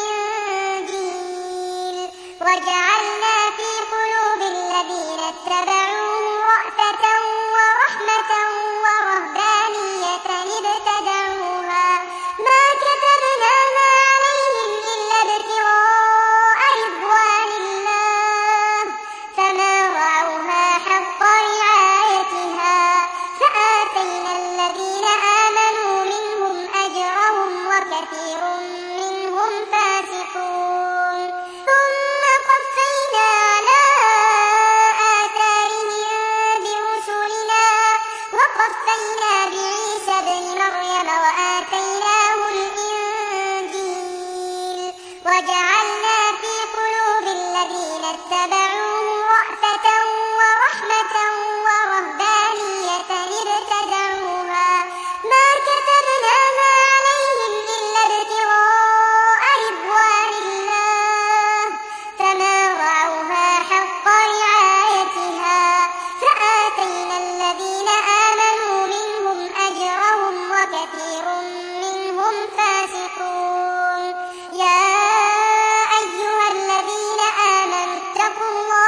الإنجيل وجعلنا في قلوب الذين اتبعوه رأفة ورحمة ورهبانية ابتدعوها ما كتبناها عليهم إلا ابتغاء رضوان الله فما رعوها حق رعايتها فآتينا الذين آمنوا منهم أجرهم وكثير منهم فاسقون. ثم قفينا على آثارهم برسلنا وقفينا بعيسى ابن مريم وآتيناه الإنجيل وجعلنا في قلوب الذين اتبعوه رأفة ورحمة ورهبانية ابتدعوها ما كتبناها عليهم إلا ابتغاء رضوان الله فما رعوها حق رعايتها فآتينا الذين آمنوا منهم أجرهم وكثير منهم فاسقون. يا أيها الذين آمنوا اتقوا الله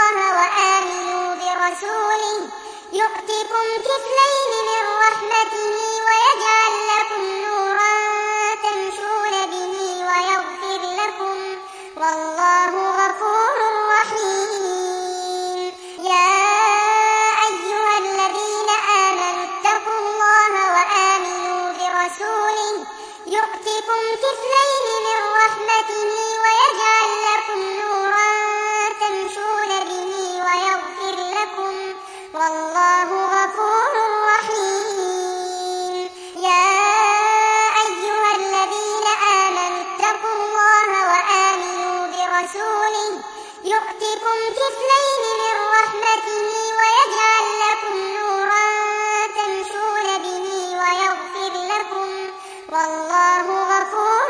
يؤتكم كفلين من رحمته ويجعل لكم نورا تمشون به ويغفر لكم والله غفور رحيم يا أيها الذين آمنوا اتقوا الله وآمنوا برسوله يؤتكم كفلين من رحمته ويجعل لكم نورا تمشون به ويغفر لكم والله غفور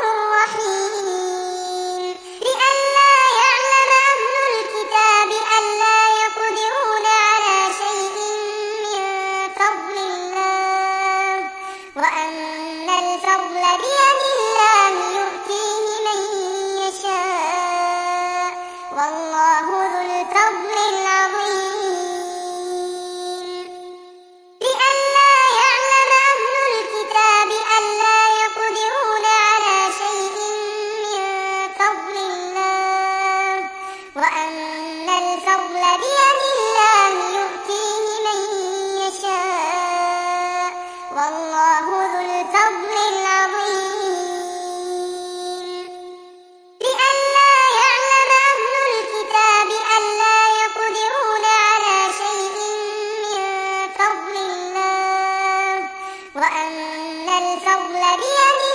رحيم لئلا يعلم أهل الكتاب ألا يقدرون على شيء من فضل الله وأن الفضل بيد الله يؤتيه من يشاء والله ذو الفضل العظيم لئلا يعلم أهل الكتاب ألا يقدرون على شيء من فضل الله وأن الفضل بيد الله يؤتيه من يشاء والله ذو الفضل العظيم لئلا يعلم أهل الكتاب ألا يقدرون على شيء من فضل الله وأن الفضل بيد